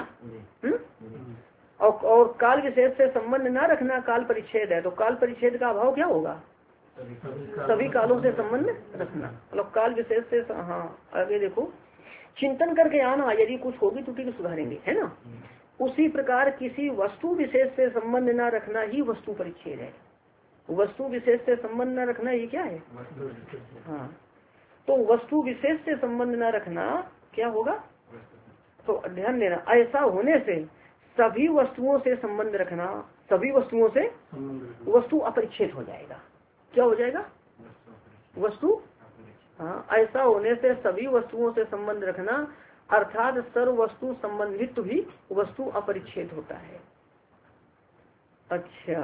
और काल विशेष से संबंध न रखना काल परिच्छेद है, तो काल परिच्छेद का अभाव क्या होगा? सभी कालों से संबंध रखना। मतलब काल विशेष से, हाँ आगे देखो, चिंतन करके आना, यदि कुछ होगी त्रुटि तो सुधारेंगे, है ना। उसी प्रकार किसी वस्तु विशेष से संबंध न रखना ही वस्तु परिच्छेद है। वस्तु विशेष से संबंध न रखना ये क्या है? हाँ, तो वस्तु विशेष से संबंध न रखना क्या होगा? तो ध्यान देना, ऐसा होने से सभी वस्तुओं से संबंध रखना, सभी वस्तुओं से वस्तु अपरिच्छेद हो जाएगा। क्या हो जाएगा? वस्तु। हाँ, ऐसा होने से सभी वस्तुओं से संबंध रखना अर्थात सर्व वस्तु संबंधित भी वस्तु अपरिच्छेद होता है। अच्छा,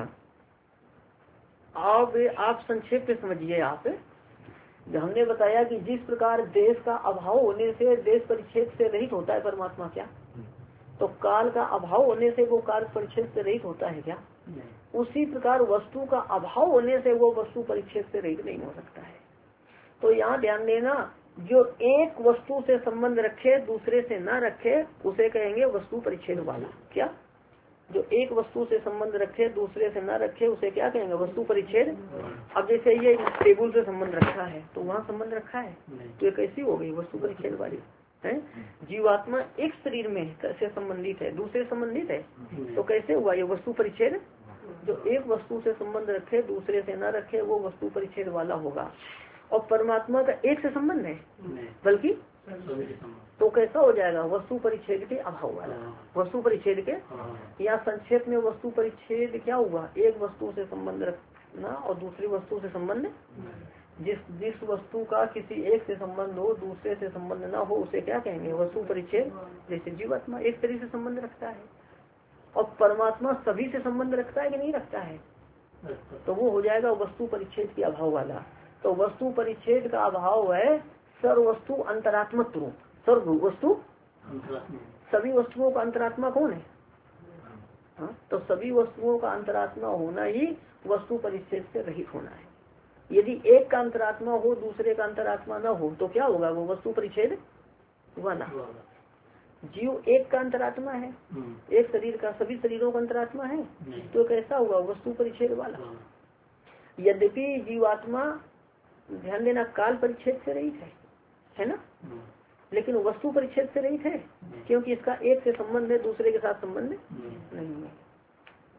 अब आप संक्षेप में समझिए। आप हमने बताया कि जिस प्रकार देश का अभाव होने से देश परिच्छेद से रहित होता है परमात्मा, क्या? तो काल का अभाव होने से वो काल परिच्छेद से रहित होता है क्या? उसी प्रकार वस्तु का अभाव होने से वो वस्तु परिच्छेद से रहित नहीं हो सकता है। तो यहाँ ध्यान देना, जो एक वस्तु से संबंध रखे दूसरे से न रखे उसे कहेंगे वस्तु परिच्छेद वाला। क्या? जो एक वस्तु से संबंध रखे दूसरे से न रखे उसे क्या कहेंगे? वस्तु परिच्छेद। अब जैसे ये टेबल से संबंध रखा है तो वहाँ संबंध रखा है, तो ये कैसी हो गई? वस्तु परिच्छेद वाली है। जीवात्मा एक शरीर में कैसे संबंधित है, दूसरे संबंधित है, तो कैसे हुआ ये वस्तु परिच्छेद? जो एक वस्तु से संबंध रखे दूसरे से न रखे वो वस्तु परिच्छेद वाला होगा। और परमात्मा का एक से संबंध है बल्कि तो कैसा हो जाएगा? वस्तु परिच्छेद के अभाव वाला। वस्तु परिच्छेद के, या संक्षेप में वस्तु परिच्छेद क्या हुआ? एक वस्तु से संबंध रखना और दूसरी वस्तु से संबंध, जिस वस्तु का किसी एक से संबंध हो दूसरे से संबंध ना हो उसे क्या कहेंगे? वस्तु परिच्छेद। जैसे जीवात्मा एक शरीर से संबंध रखता है और परमात्मा सभी से संबंध रखता है कि नहीं रखता है, तो वो हो जाएगा वस्तु परिच्छेद के अभाव वाला। तो वस्तु परिच्छेद का अभाव है सर्व वस्तु अंतरात्मक रूप। सर्व वस्तु, सभी वस्तुओं का अंतरात्मा कौन है? हाँ, तो सभी वस्तुओं का अंतरात्मा होना ही वस्तु परिच्छेद से रहित होना है। यदि एक का अंतरात्मा हो दूसरे का अंतरात्मा न हो तो क्या होगा? वो वस्तु परिच्छेद वाला। जीव एक का अंतरात्मा है, एक शरीर का, सभी शरीरों का अंतरात्मा है, तो कैसा हुआ? वस्तु परिच्छेद वाला। यद्यपि जीवात्मा ध्यान देना काल परिच्छेद से रहित है ना, लेकिन वस्तु परिच्छेद से रहित है क्योंकि इसका एक से संबंध है दूसरे के साथ संबंध नहीं है।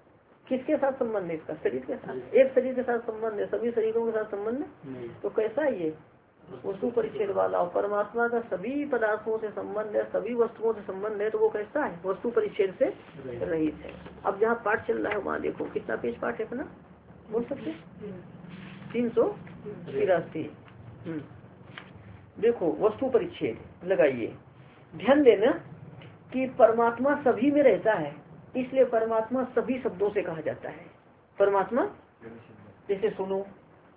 किसके साथ संबंध है इसका? शरीर के साथ। एक शरीर के साथ संबंध है, सभी शरीरों के साथ संबंध है। तो कैसा है ये? वस्तु परिच्छेद वाला। और परमात्मा का सभी पदार्थों से संबंध है, सभी वस्तुओं से संबंध है, तो वो कैसा है? वस्तु परिच्छेद से रहित है। अब जहाँ पाठ चल रहा है वहाँ देखो कितना पेज पाठ है अपना, बोल सकते 383। देखो वस्तु परिच्छेद लगाइए। ध्यान देना कि परमात्मा सभी में रहता है, इसलिए परमात्मा सभी शब्दों से कहा जाता है। परमात्मा जैसे सुनो,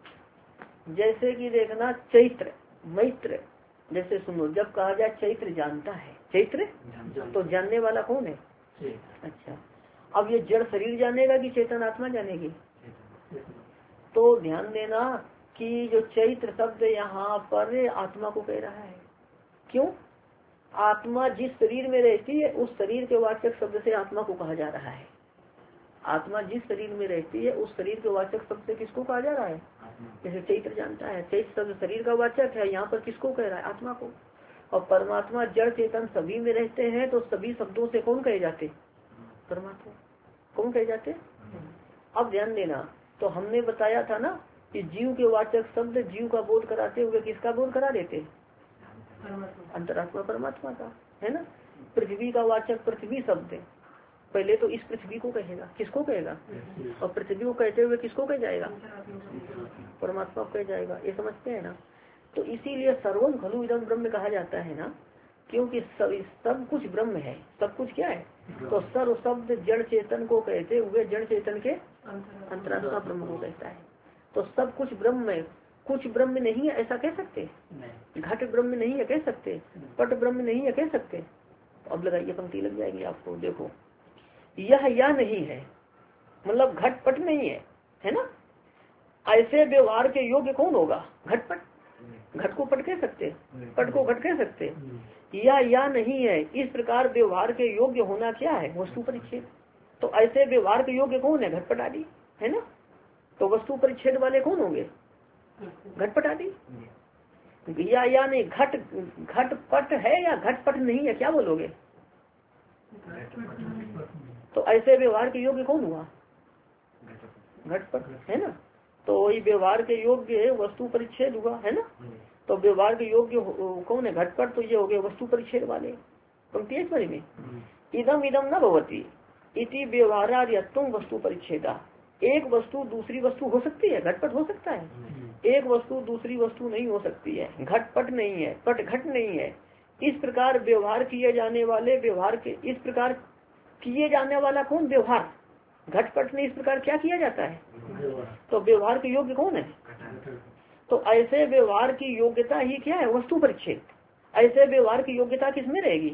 जैसे कि देखना चैत्र मैत्र, जैसे सुनो जब कहा जाए चैत्र जानता है, चैत्र तो जानने वाला कौन है? अच्छा, अब ये जड़ शरीर जानेगा कि चेतन आत्मा जानेगी? तो ध्यान देना कि जो चैत्र शब्द यहाँ पर आत्मा को कह रहा है। क्यों? आत्मा जिस शरीर में रहती है उस शरीर के वाचक शब्द से आत्मा को कहा जा रहा है। आत्मा जिस शरीर में रहती है उस शरीर के वाचक शब्द से किसको कहा जा रहा है? जैसे चैत्र जानता है, चैत्र शब्द शरीर का वाचक है, यहाँ पर किसको कह रहा है? आत्मा को। और परमात्मा जड़ चेतन सभी में रहते हैं, तो सभी शब्दों से कौन कहे जाते? परमात्मा। कौन कहे जाते? अब ध्यान देना, तो हमने बताया था ना कि जीव के वाचक शब्द जीव का बोध कराते हुए किसका बोध करा देते? अंतरात्मा परमात्मा का, है ना। पृथ्वी का वाचक पृथ्वी शब्द पहले तो इस पृथ्वी को कहेगा, किसको कहेगा? और पृथ्वी को कहते हुए किसको कह जाएगा? परमात्मा को कह जाएगा। ये समझते हैं ना। तो इसीलिए सर्वम खलु इदं ब्रह्म कहा जाता है ना, क्योंकि सब कुछ ब्रह्म है। सब कुछ क्या है? तो सर्व शब्द जड़ चेतन को कहते हुए जड़ चेतन के अंतरात्मा ब्रह्म को कहता है। तो सब कुछ ब्रह्म है, कुछ ब्रह्म नहीं है ऐसा कह सकते? घट ब्रह्म नहीं है कह सकते? पट ब्रह्म नहीं है कह सकते? अब लगाइए, पंक्ति लग जाएगी आपको। देखो यह या नहीं है, मतलब घट पट नहीं है ना। ऐसे व्यवहार के योग्य कौन होगा? घटपट। घट को पट कह सकते, पट को घट कह सकते। या नहीं है, इस प्रकार व्यवहार के योग्य होना क्या है? वस्तु परिच्छेद। तो ऐसे व्यवहार के योग्य कौन है? घटपट आदि, है ना। तो वस्तु परिच्छेद वाले कौन होंगे? घटपट आदि। या नहीं, घट पट है या घटपट नहीं है, क्या बोलोगे? तो ऐसे व्यवहार के योग्य कौन हुआ? घटपट, है ना। तो ये व्यवहार के योग्य वस्तु परिच्छेद हुआ, है ना। तो व्यवहार के योग्य कौन है? घटपट। तो ये हो गए वस्तु परिच्छेद वाले। पंक्ति बारे में इदम इदम न भवती इति व्यवहारार्यत्वं वस्तु परिच्छेदा। एक वस्तु दूसरी वस्तु हो सकती है, घटपट हो सकता है। एक वस्तु दूसरी वस्तु नहीं हो सकती है, घटपट नहीं है, पट घट नहीं है। इस प्रकार व्यवहार किए जाने वाले व्यवहार के, इस प्रकार किए जाने वाला कौन? व्यवहार। घटपट में इस प्रकार क्या किया जाता है? तो व्यवहार के योग्य कौन है? तो ऐसे व्यवहार की योग्यता ही क्या है? वस्तु परिच्छेद। ऐसे व्यवहार की योग्यता किसमें रहेगी?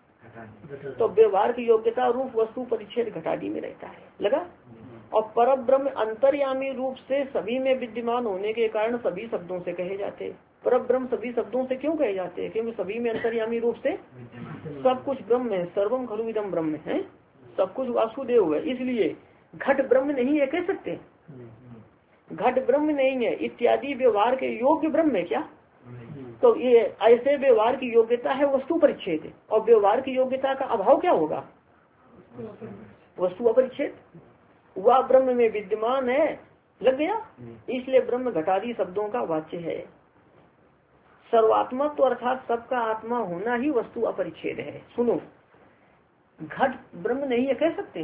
तो व्यवहार की योग्यता रूप वस्तु परिच्छेद घटादी में रहता है। लगा। और परब्रह्म अंतर्यामी रूप से सभी में विद्यमान होने के कारण सभी शब्दों से कहे जाते। परब्रह्म सभी शब्दों से क्यों कहे जाते हैं? क्योंकि सभी में अंतर्यामी रूप से सब कुछ ब्रह्म है। सर्वम खलु इदं ब्रह्म है, सब कुछ वासुदेव है। इसलिए घट ब्रह्म नहीं है कह सकते? घट ब्रह्म नहीं है इत्यादि व्यवहार के योग्य ब्रह्म है क्या? तो ये ऐसे व्यवहार की योग्यता है वस्तु परिच्छेद। और व्यवहार की योग्यता का अभाव क्या होगा? वस्तु अपरिच्छेद। वह ब्रह्म में विद्यमान है, लग गया। इसलिए ब्रह्म घटादी शब्दों का वाच्य है। सर्वात्मत्व अर्थात सबका आत्मा होना ही वस्तु अपरिच्छेद है। सुनो, घट ब्रह्म नहीं है कह सकते?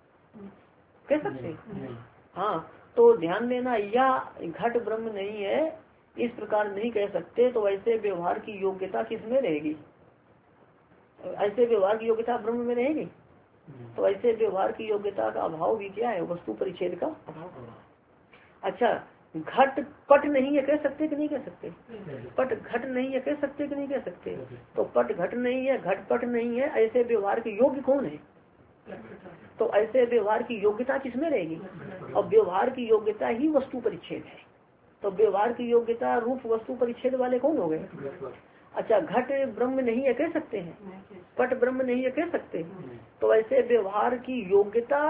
कह सकते? हाँ। तो ध्यान देना, या घट ब्रह्म नहीं है इस प्रकार नहीं कह सकते। तो ऐसे व्यवहार की योग्यता किसमें रहेगी? ऐसे व्यवहार की योग्यता ब्रह्म में रहेगी। तो ऐसे व्यवहार की योग्यता का अभाव भी क्या है? वस्तु परिच्छेद का अभाव होगा। अच्छा, घट पट नहीं है कह सकते कि नहीं कह सकते? पट घट नहीं है कह सकते कि नहीं कह सकते? तो पट घट नहीं है, घट पट नहीं है, ऐसे व्यवहार के योग्य कौन है? तो ऐसे व्यवहार की योग्यता किसमें रहेगी? और व्यवहार की योग्यता ही वस्तु परिच्छेद है। तो व्यवहार की योग्यता रूप वस्तु परिच्छेद वाले कौन हो गए? अच्छा, घट ब्रह्म नहीं है कह सकते हैं, पट ब्रह्म नहीं है कह सकते। तो ऐसे व्यवहार की योग्यता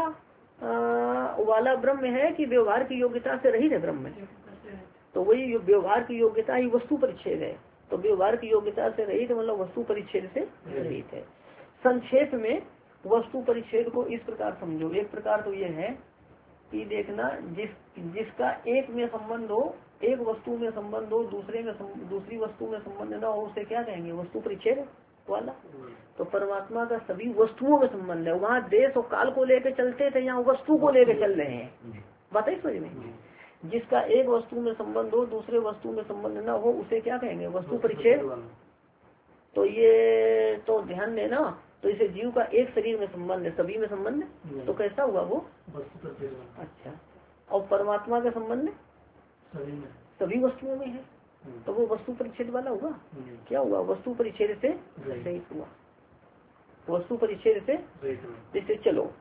वाला ब्रह्म है कि व्यवहार की योग्यता से रहित है ब्रह्म? तो वही व्यवहार की योग्यता ही वस्तु परिच्छेद है। तो व्यवहार की योग्यता से रहित मतलब वस्तु परिच्छेद से रहित है। संक्षेप में वस्तु परिच्छेद को इस प्रकार समझो। एक प्रकार तो ये है कि देखना जिसका एक में संबंध हो, एक वस्तु में संबंध हो, दूसरी वस्तु में संबंध ना हो, उसे क्या कहेंगे? वस्तु परिच्छेद वाला। तो परमात्मा का सभी वस्तुओं में संबंध है। वहाँ देश और काल को लेकर चलते थे, यहाँ वस्तु को लेकर चल रहे हैं। बताइए समझ में। जिसका एक वस्तु में संबंध हो, दूसरे वस्तु में संबंध ना हो, उसे क्या कहेंगे? वस्तु परिच्छेद। तो ये तो ध्यान देना। तो इसे जीव का एक शरीर में संबंध है, सभी में संबंध है, तो कैसा हुआ वो? अच्छा। और परमात्मा का संबंध सभी वस्तुओं में है, तो वो वस्तु परिच्छेद वाला हुआ। क्या हुआ? वस्तु परिच्छेद से रहित हुआ। वस्तु परिच्छेद से जैसे चलो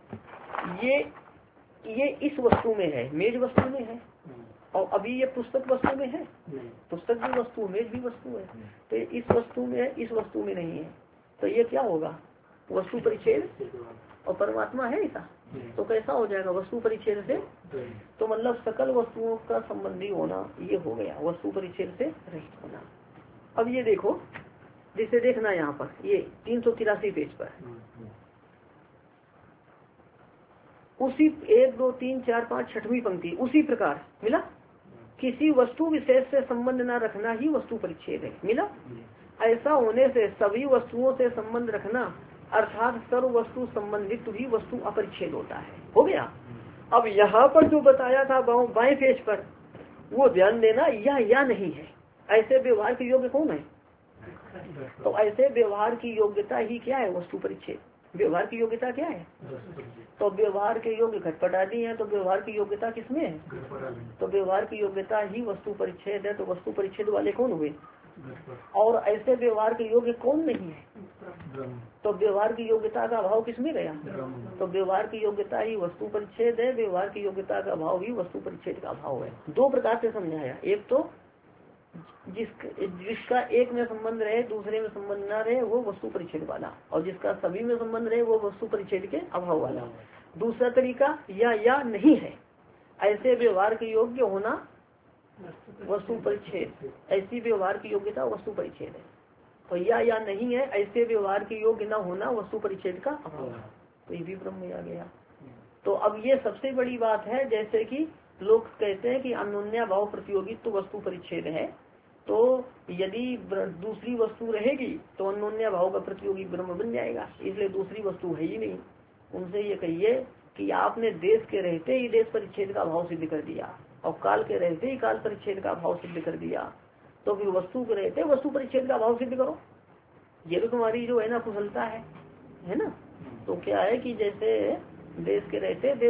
ये इस वस्तु में है, मेज वस्तु में है, और अभी ये पुस्तक वस्तु में है। पुस्तक भी वस्तु, मेज भी वस्तु है। तो इस वस्तु में है, इस वस्तु में नहीं है, तो ये क्या होगा? वस्तु परिच्छेद। और परमात्मा है ऐसा, तो कैसा हो जाएगा? वस्तु परिच्छेद से। तो मतलब सकल वस्तुओं का संबंधी होना ये हो गया, वस्तु परिच्छेद से रहित होना। अब ये देखो, जिसे देखना यहाँ पर, ये 383 पेज पर उसी 1 2 3 4 5 छठवीं पंक्ति उसी प्रकार मिला। किसी वस्तु विशेष से संबंध न रखना ही वस्तु परिच्छेद है। मिला। ऐसा होने से सभी वस्तुओं से संबंध रखना अर्थात सर्व वस्तु संबंधित भी वस्तु अपरिच्छेद होता है। हो गया। अब यहाँ पर जो बताया था बाएं पेज पर, वो ध्यान देना, या नहीं है। ऐसे व्यवहार के योग्य कौन है? तो ऐसे व्यवहार की योग्यता ही क्या है? वस्तु परिच्छेद। व्यवहार की योग्यता क्या है? तो व्यवहार के योग्य घटपट आदि है, तो व्यवहार की योग्यता किसमें है? तो व्यवहार की योग्यता ही वस्तु परिच्छेद है। तो वस्तु परिच्छेद वाले कौन हुए? और ऐसे व्यवहार के योग्य कौन नहीं है? तो व्यवहार की योग्यता का अभाव किसमें गया? तो व्यवहार की योग्यता ही वस्तु परिच्छेद है। व्यवहार की योग्यता का अभाव ही वस्तु परिच्छेद का अभाव है। दो प्रकार से समझाया। एक तो जिसका एक में संबंध रहे, दूसरे में संबंध न रहे, वो वस्तु परिच्छेद वाला, और जिसका सभी में संबंध रहे, वो वस्तु परिच्छेद के अभाव वाला। दूसरा तरीका या नहीं है, ऐसे व्यवहार के योग्य होना वस्तु परिच्छेद। ऐसी व्यवहार की योग्यता वस्तु परिच्छेद है। तो या नहीं है, ऐसे व्यवहार के योग्य न होना वस्तु परिच्छेद का अभाव। तो ये भी ब्रह्म में आ गया। तो अब ये सबसे बड़ी बात है। जैसे कि लोग कहते हैं कि अन्योन्या भाव प्रतियोगित्व वस्तु परिच्छेद है, तो यदि दूसरी वस्तु रहेगी तो अन्योन्या भाव का प्रतियोगी ब्रह्म बन जाएगा, इसलिए दूसरी वस्तु है ही नहीं। उनसे ये कहिए कि आपने देश के रहते ही देश परिच्छेद का भाव सिद्ध कर दिया, और काल के रहते ही काल परिच्छेद का भाव सिद्ध कर दिया, तो फिर वस्तु के रहते वस्तु परिच्छेद का भाव सिद्ध करो। ये तो तुम्हारी जो है ना कुशलता है ना। तो क्या है कि जैसे देश के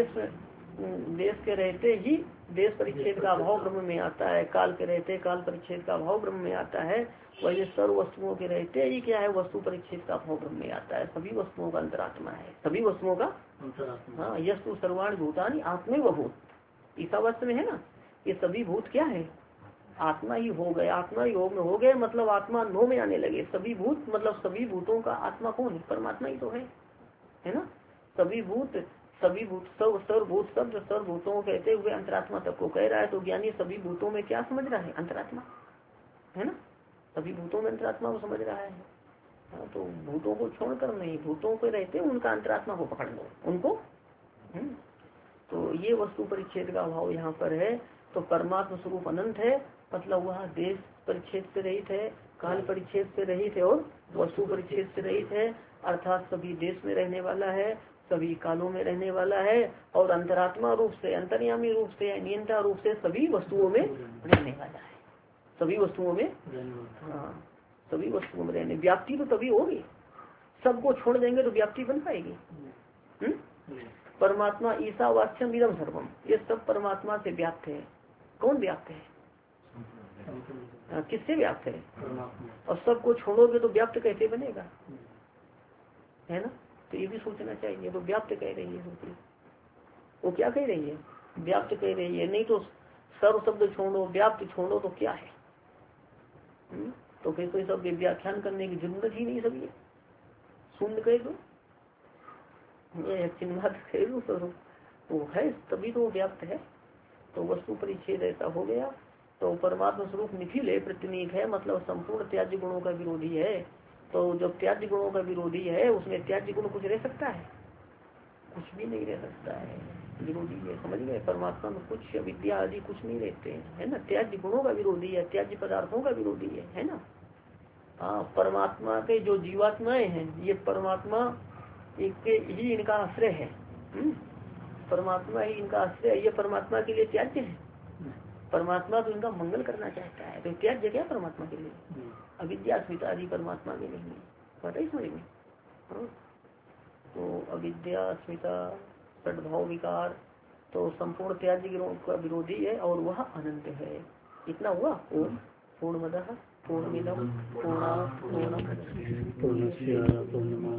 रहते ही देश परिच्छेद का अभाव ब्रह्म में आता है, काल के रहते काल परिच्छेद का अभाव ब्रह्म में आता है, वही सर्व वस्तुओं के रहते ही क्या है? वस्तु परिच्छेद का अभाव ब्रह्म में आता है। सभी वस्तुओं का अंतरात्मा है, सभी वस्तुओं का। हाँ, यस्तु सर्वाणि भूतानि आत्मैव ईसावास्य में है ना, ये सभी भूत क्या है? आत्मा ही हो गए। आत्मा ही योग में हो गए, मतलब आत्मा नो में आने लगे। सभी भूत मतलब सभी भूतों का आत्मा कौन है? परमात्मा ही तो है ना। सभी भूत सर्वभूत शब्द सर्वभूतों कहते हुए अंतरात्मा तक को कह रहा है। तो ज्ञानी सभी भूतों में क्या समझ रहा है? अंतरात्मा है ना। सभी भूतों में अंतरात्मा को समझ रहा है। हाँ, तो भूतों को छोड़कर नहीं, भूतों पे रहते उनका अंतरात्मा को पकड़ लो उनको। तो ये वस्तु परिच्छेद का अभाव यहाँ पर है। तो परमात्मा स्वरूप अनंत है, मतलब वह देश परिच्छेद से रहित है, काल परिच्छेद से रहित है और वस्तु परिच्छेद से रहित है। अर्थात सभी देश में रहने वाला है, सभी कालों में रहने वाला है, और अंतरात्मा रूप से, अंतर्यामी रूप से, नियंता रूप से सभी वस्तुओं में रहने वाला है। सभी वस्तुओं में, हाँ, सभी वस्तुओं में रहने। व्याप्ति तो तभी होगी, सबको छोड़ देंगे तो व्याप्ति बन पाएगी। परमात्मा ईसा वाच्यम इदम सर्वम, ये सब परमात्मा से व्याप्त है। कौन व्याप्त है? किससे व्याप्त है? और सबको छोड़ोगे तो व्याप्त कैसे बनेगा? है ना। तो ये भी सोचना चाहिए। तो व्याप्त कह रही है, वो क्या कह रही है? व्याप्त कह रही है। नहीं तो सर्व शब्द छोड़ो, व्याप्त छोड़ो तो क्या है? तो फिर कोई सब व्याख्यान करने की जरूरत ही नहीं। सब ये शून्य कह दो, ये चिन्मात्र कह दो, तो है तभी तो व्याप्त है। तो वस्तु परिच्छेद ऐसा हो गया। तो परमात्मा स्वरूप निखिल है, प्रतिनिक है, मतलब संपूर्ण त्याज्य गुणों का विरोधी है। तो जब त्याज्य गुणों का विरोधी है, उसमें त्याज्य गुण कुछ रह सकता है? कुछ भी नहीं रह सकता है, विरोधी है। समझ गए? परमात्मा में कुछ अविद्या आदि कुछ नहीं रहते हैं, है ना। त्याज्य गुणों का विरोधी है, त्याज्य पदार्थों का विरोधी है ना। हाँ, परमात्मा के जो जीवात्माएं हैं ये परमात्मा एक ही इनका आश्रय है। परमात्मा ही इनका आश्रय है, ये परमात्मा के लिए त्याज्य है। परमात्मा तो इनका मंगल करना चाहता है, तो त्याज्य क्या परमात्मा के लिए? अविद्या अस्मिता आदि परमात्मा के नहीं है। पता ही समझ में? हाँ? तो अविद्या अस्मिता सद्भाव विकार तो संपूर्ण त्याज्य का विरोधी है और वह अनंत है। इतना हुआ। ओम पूर्णमदः पूर्णमिदं पूर्णात् पूर्णमुदच्यते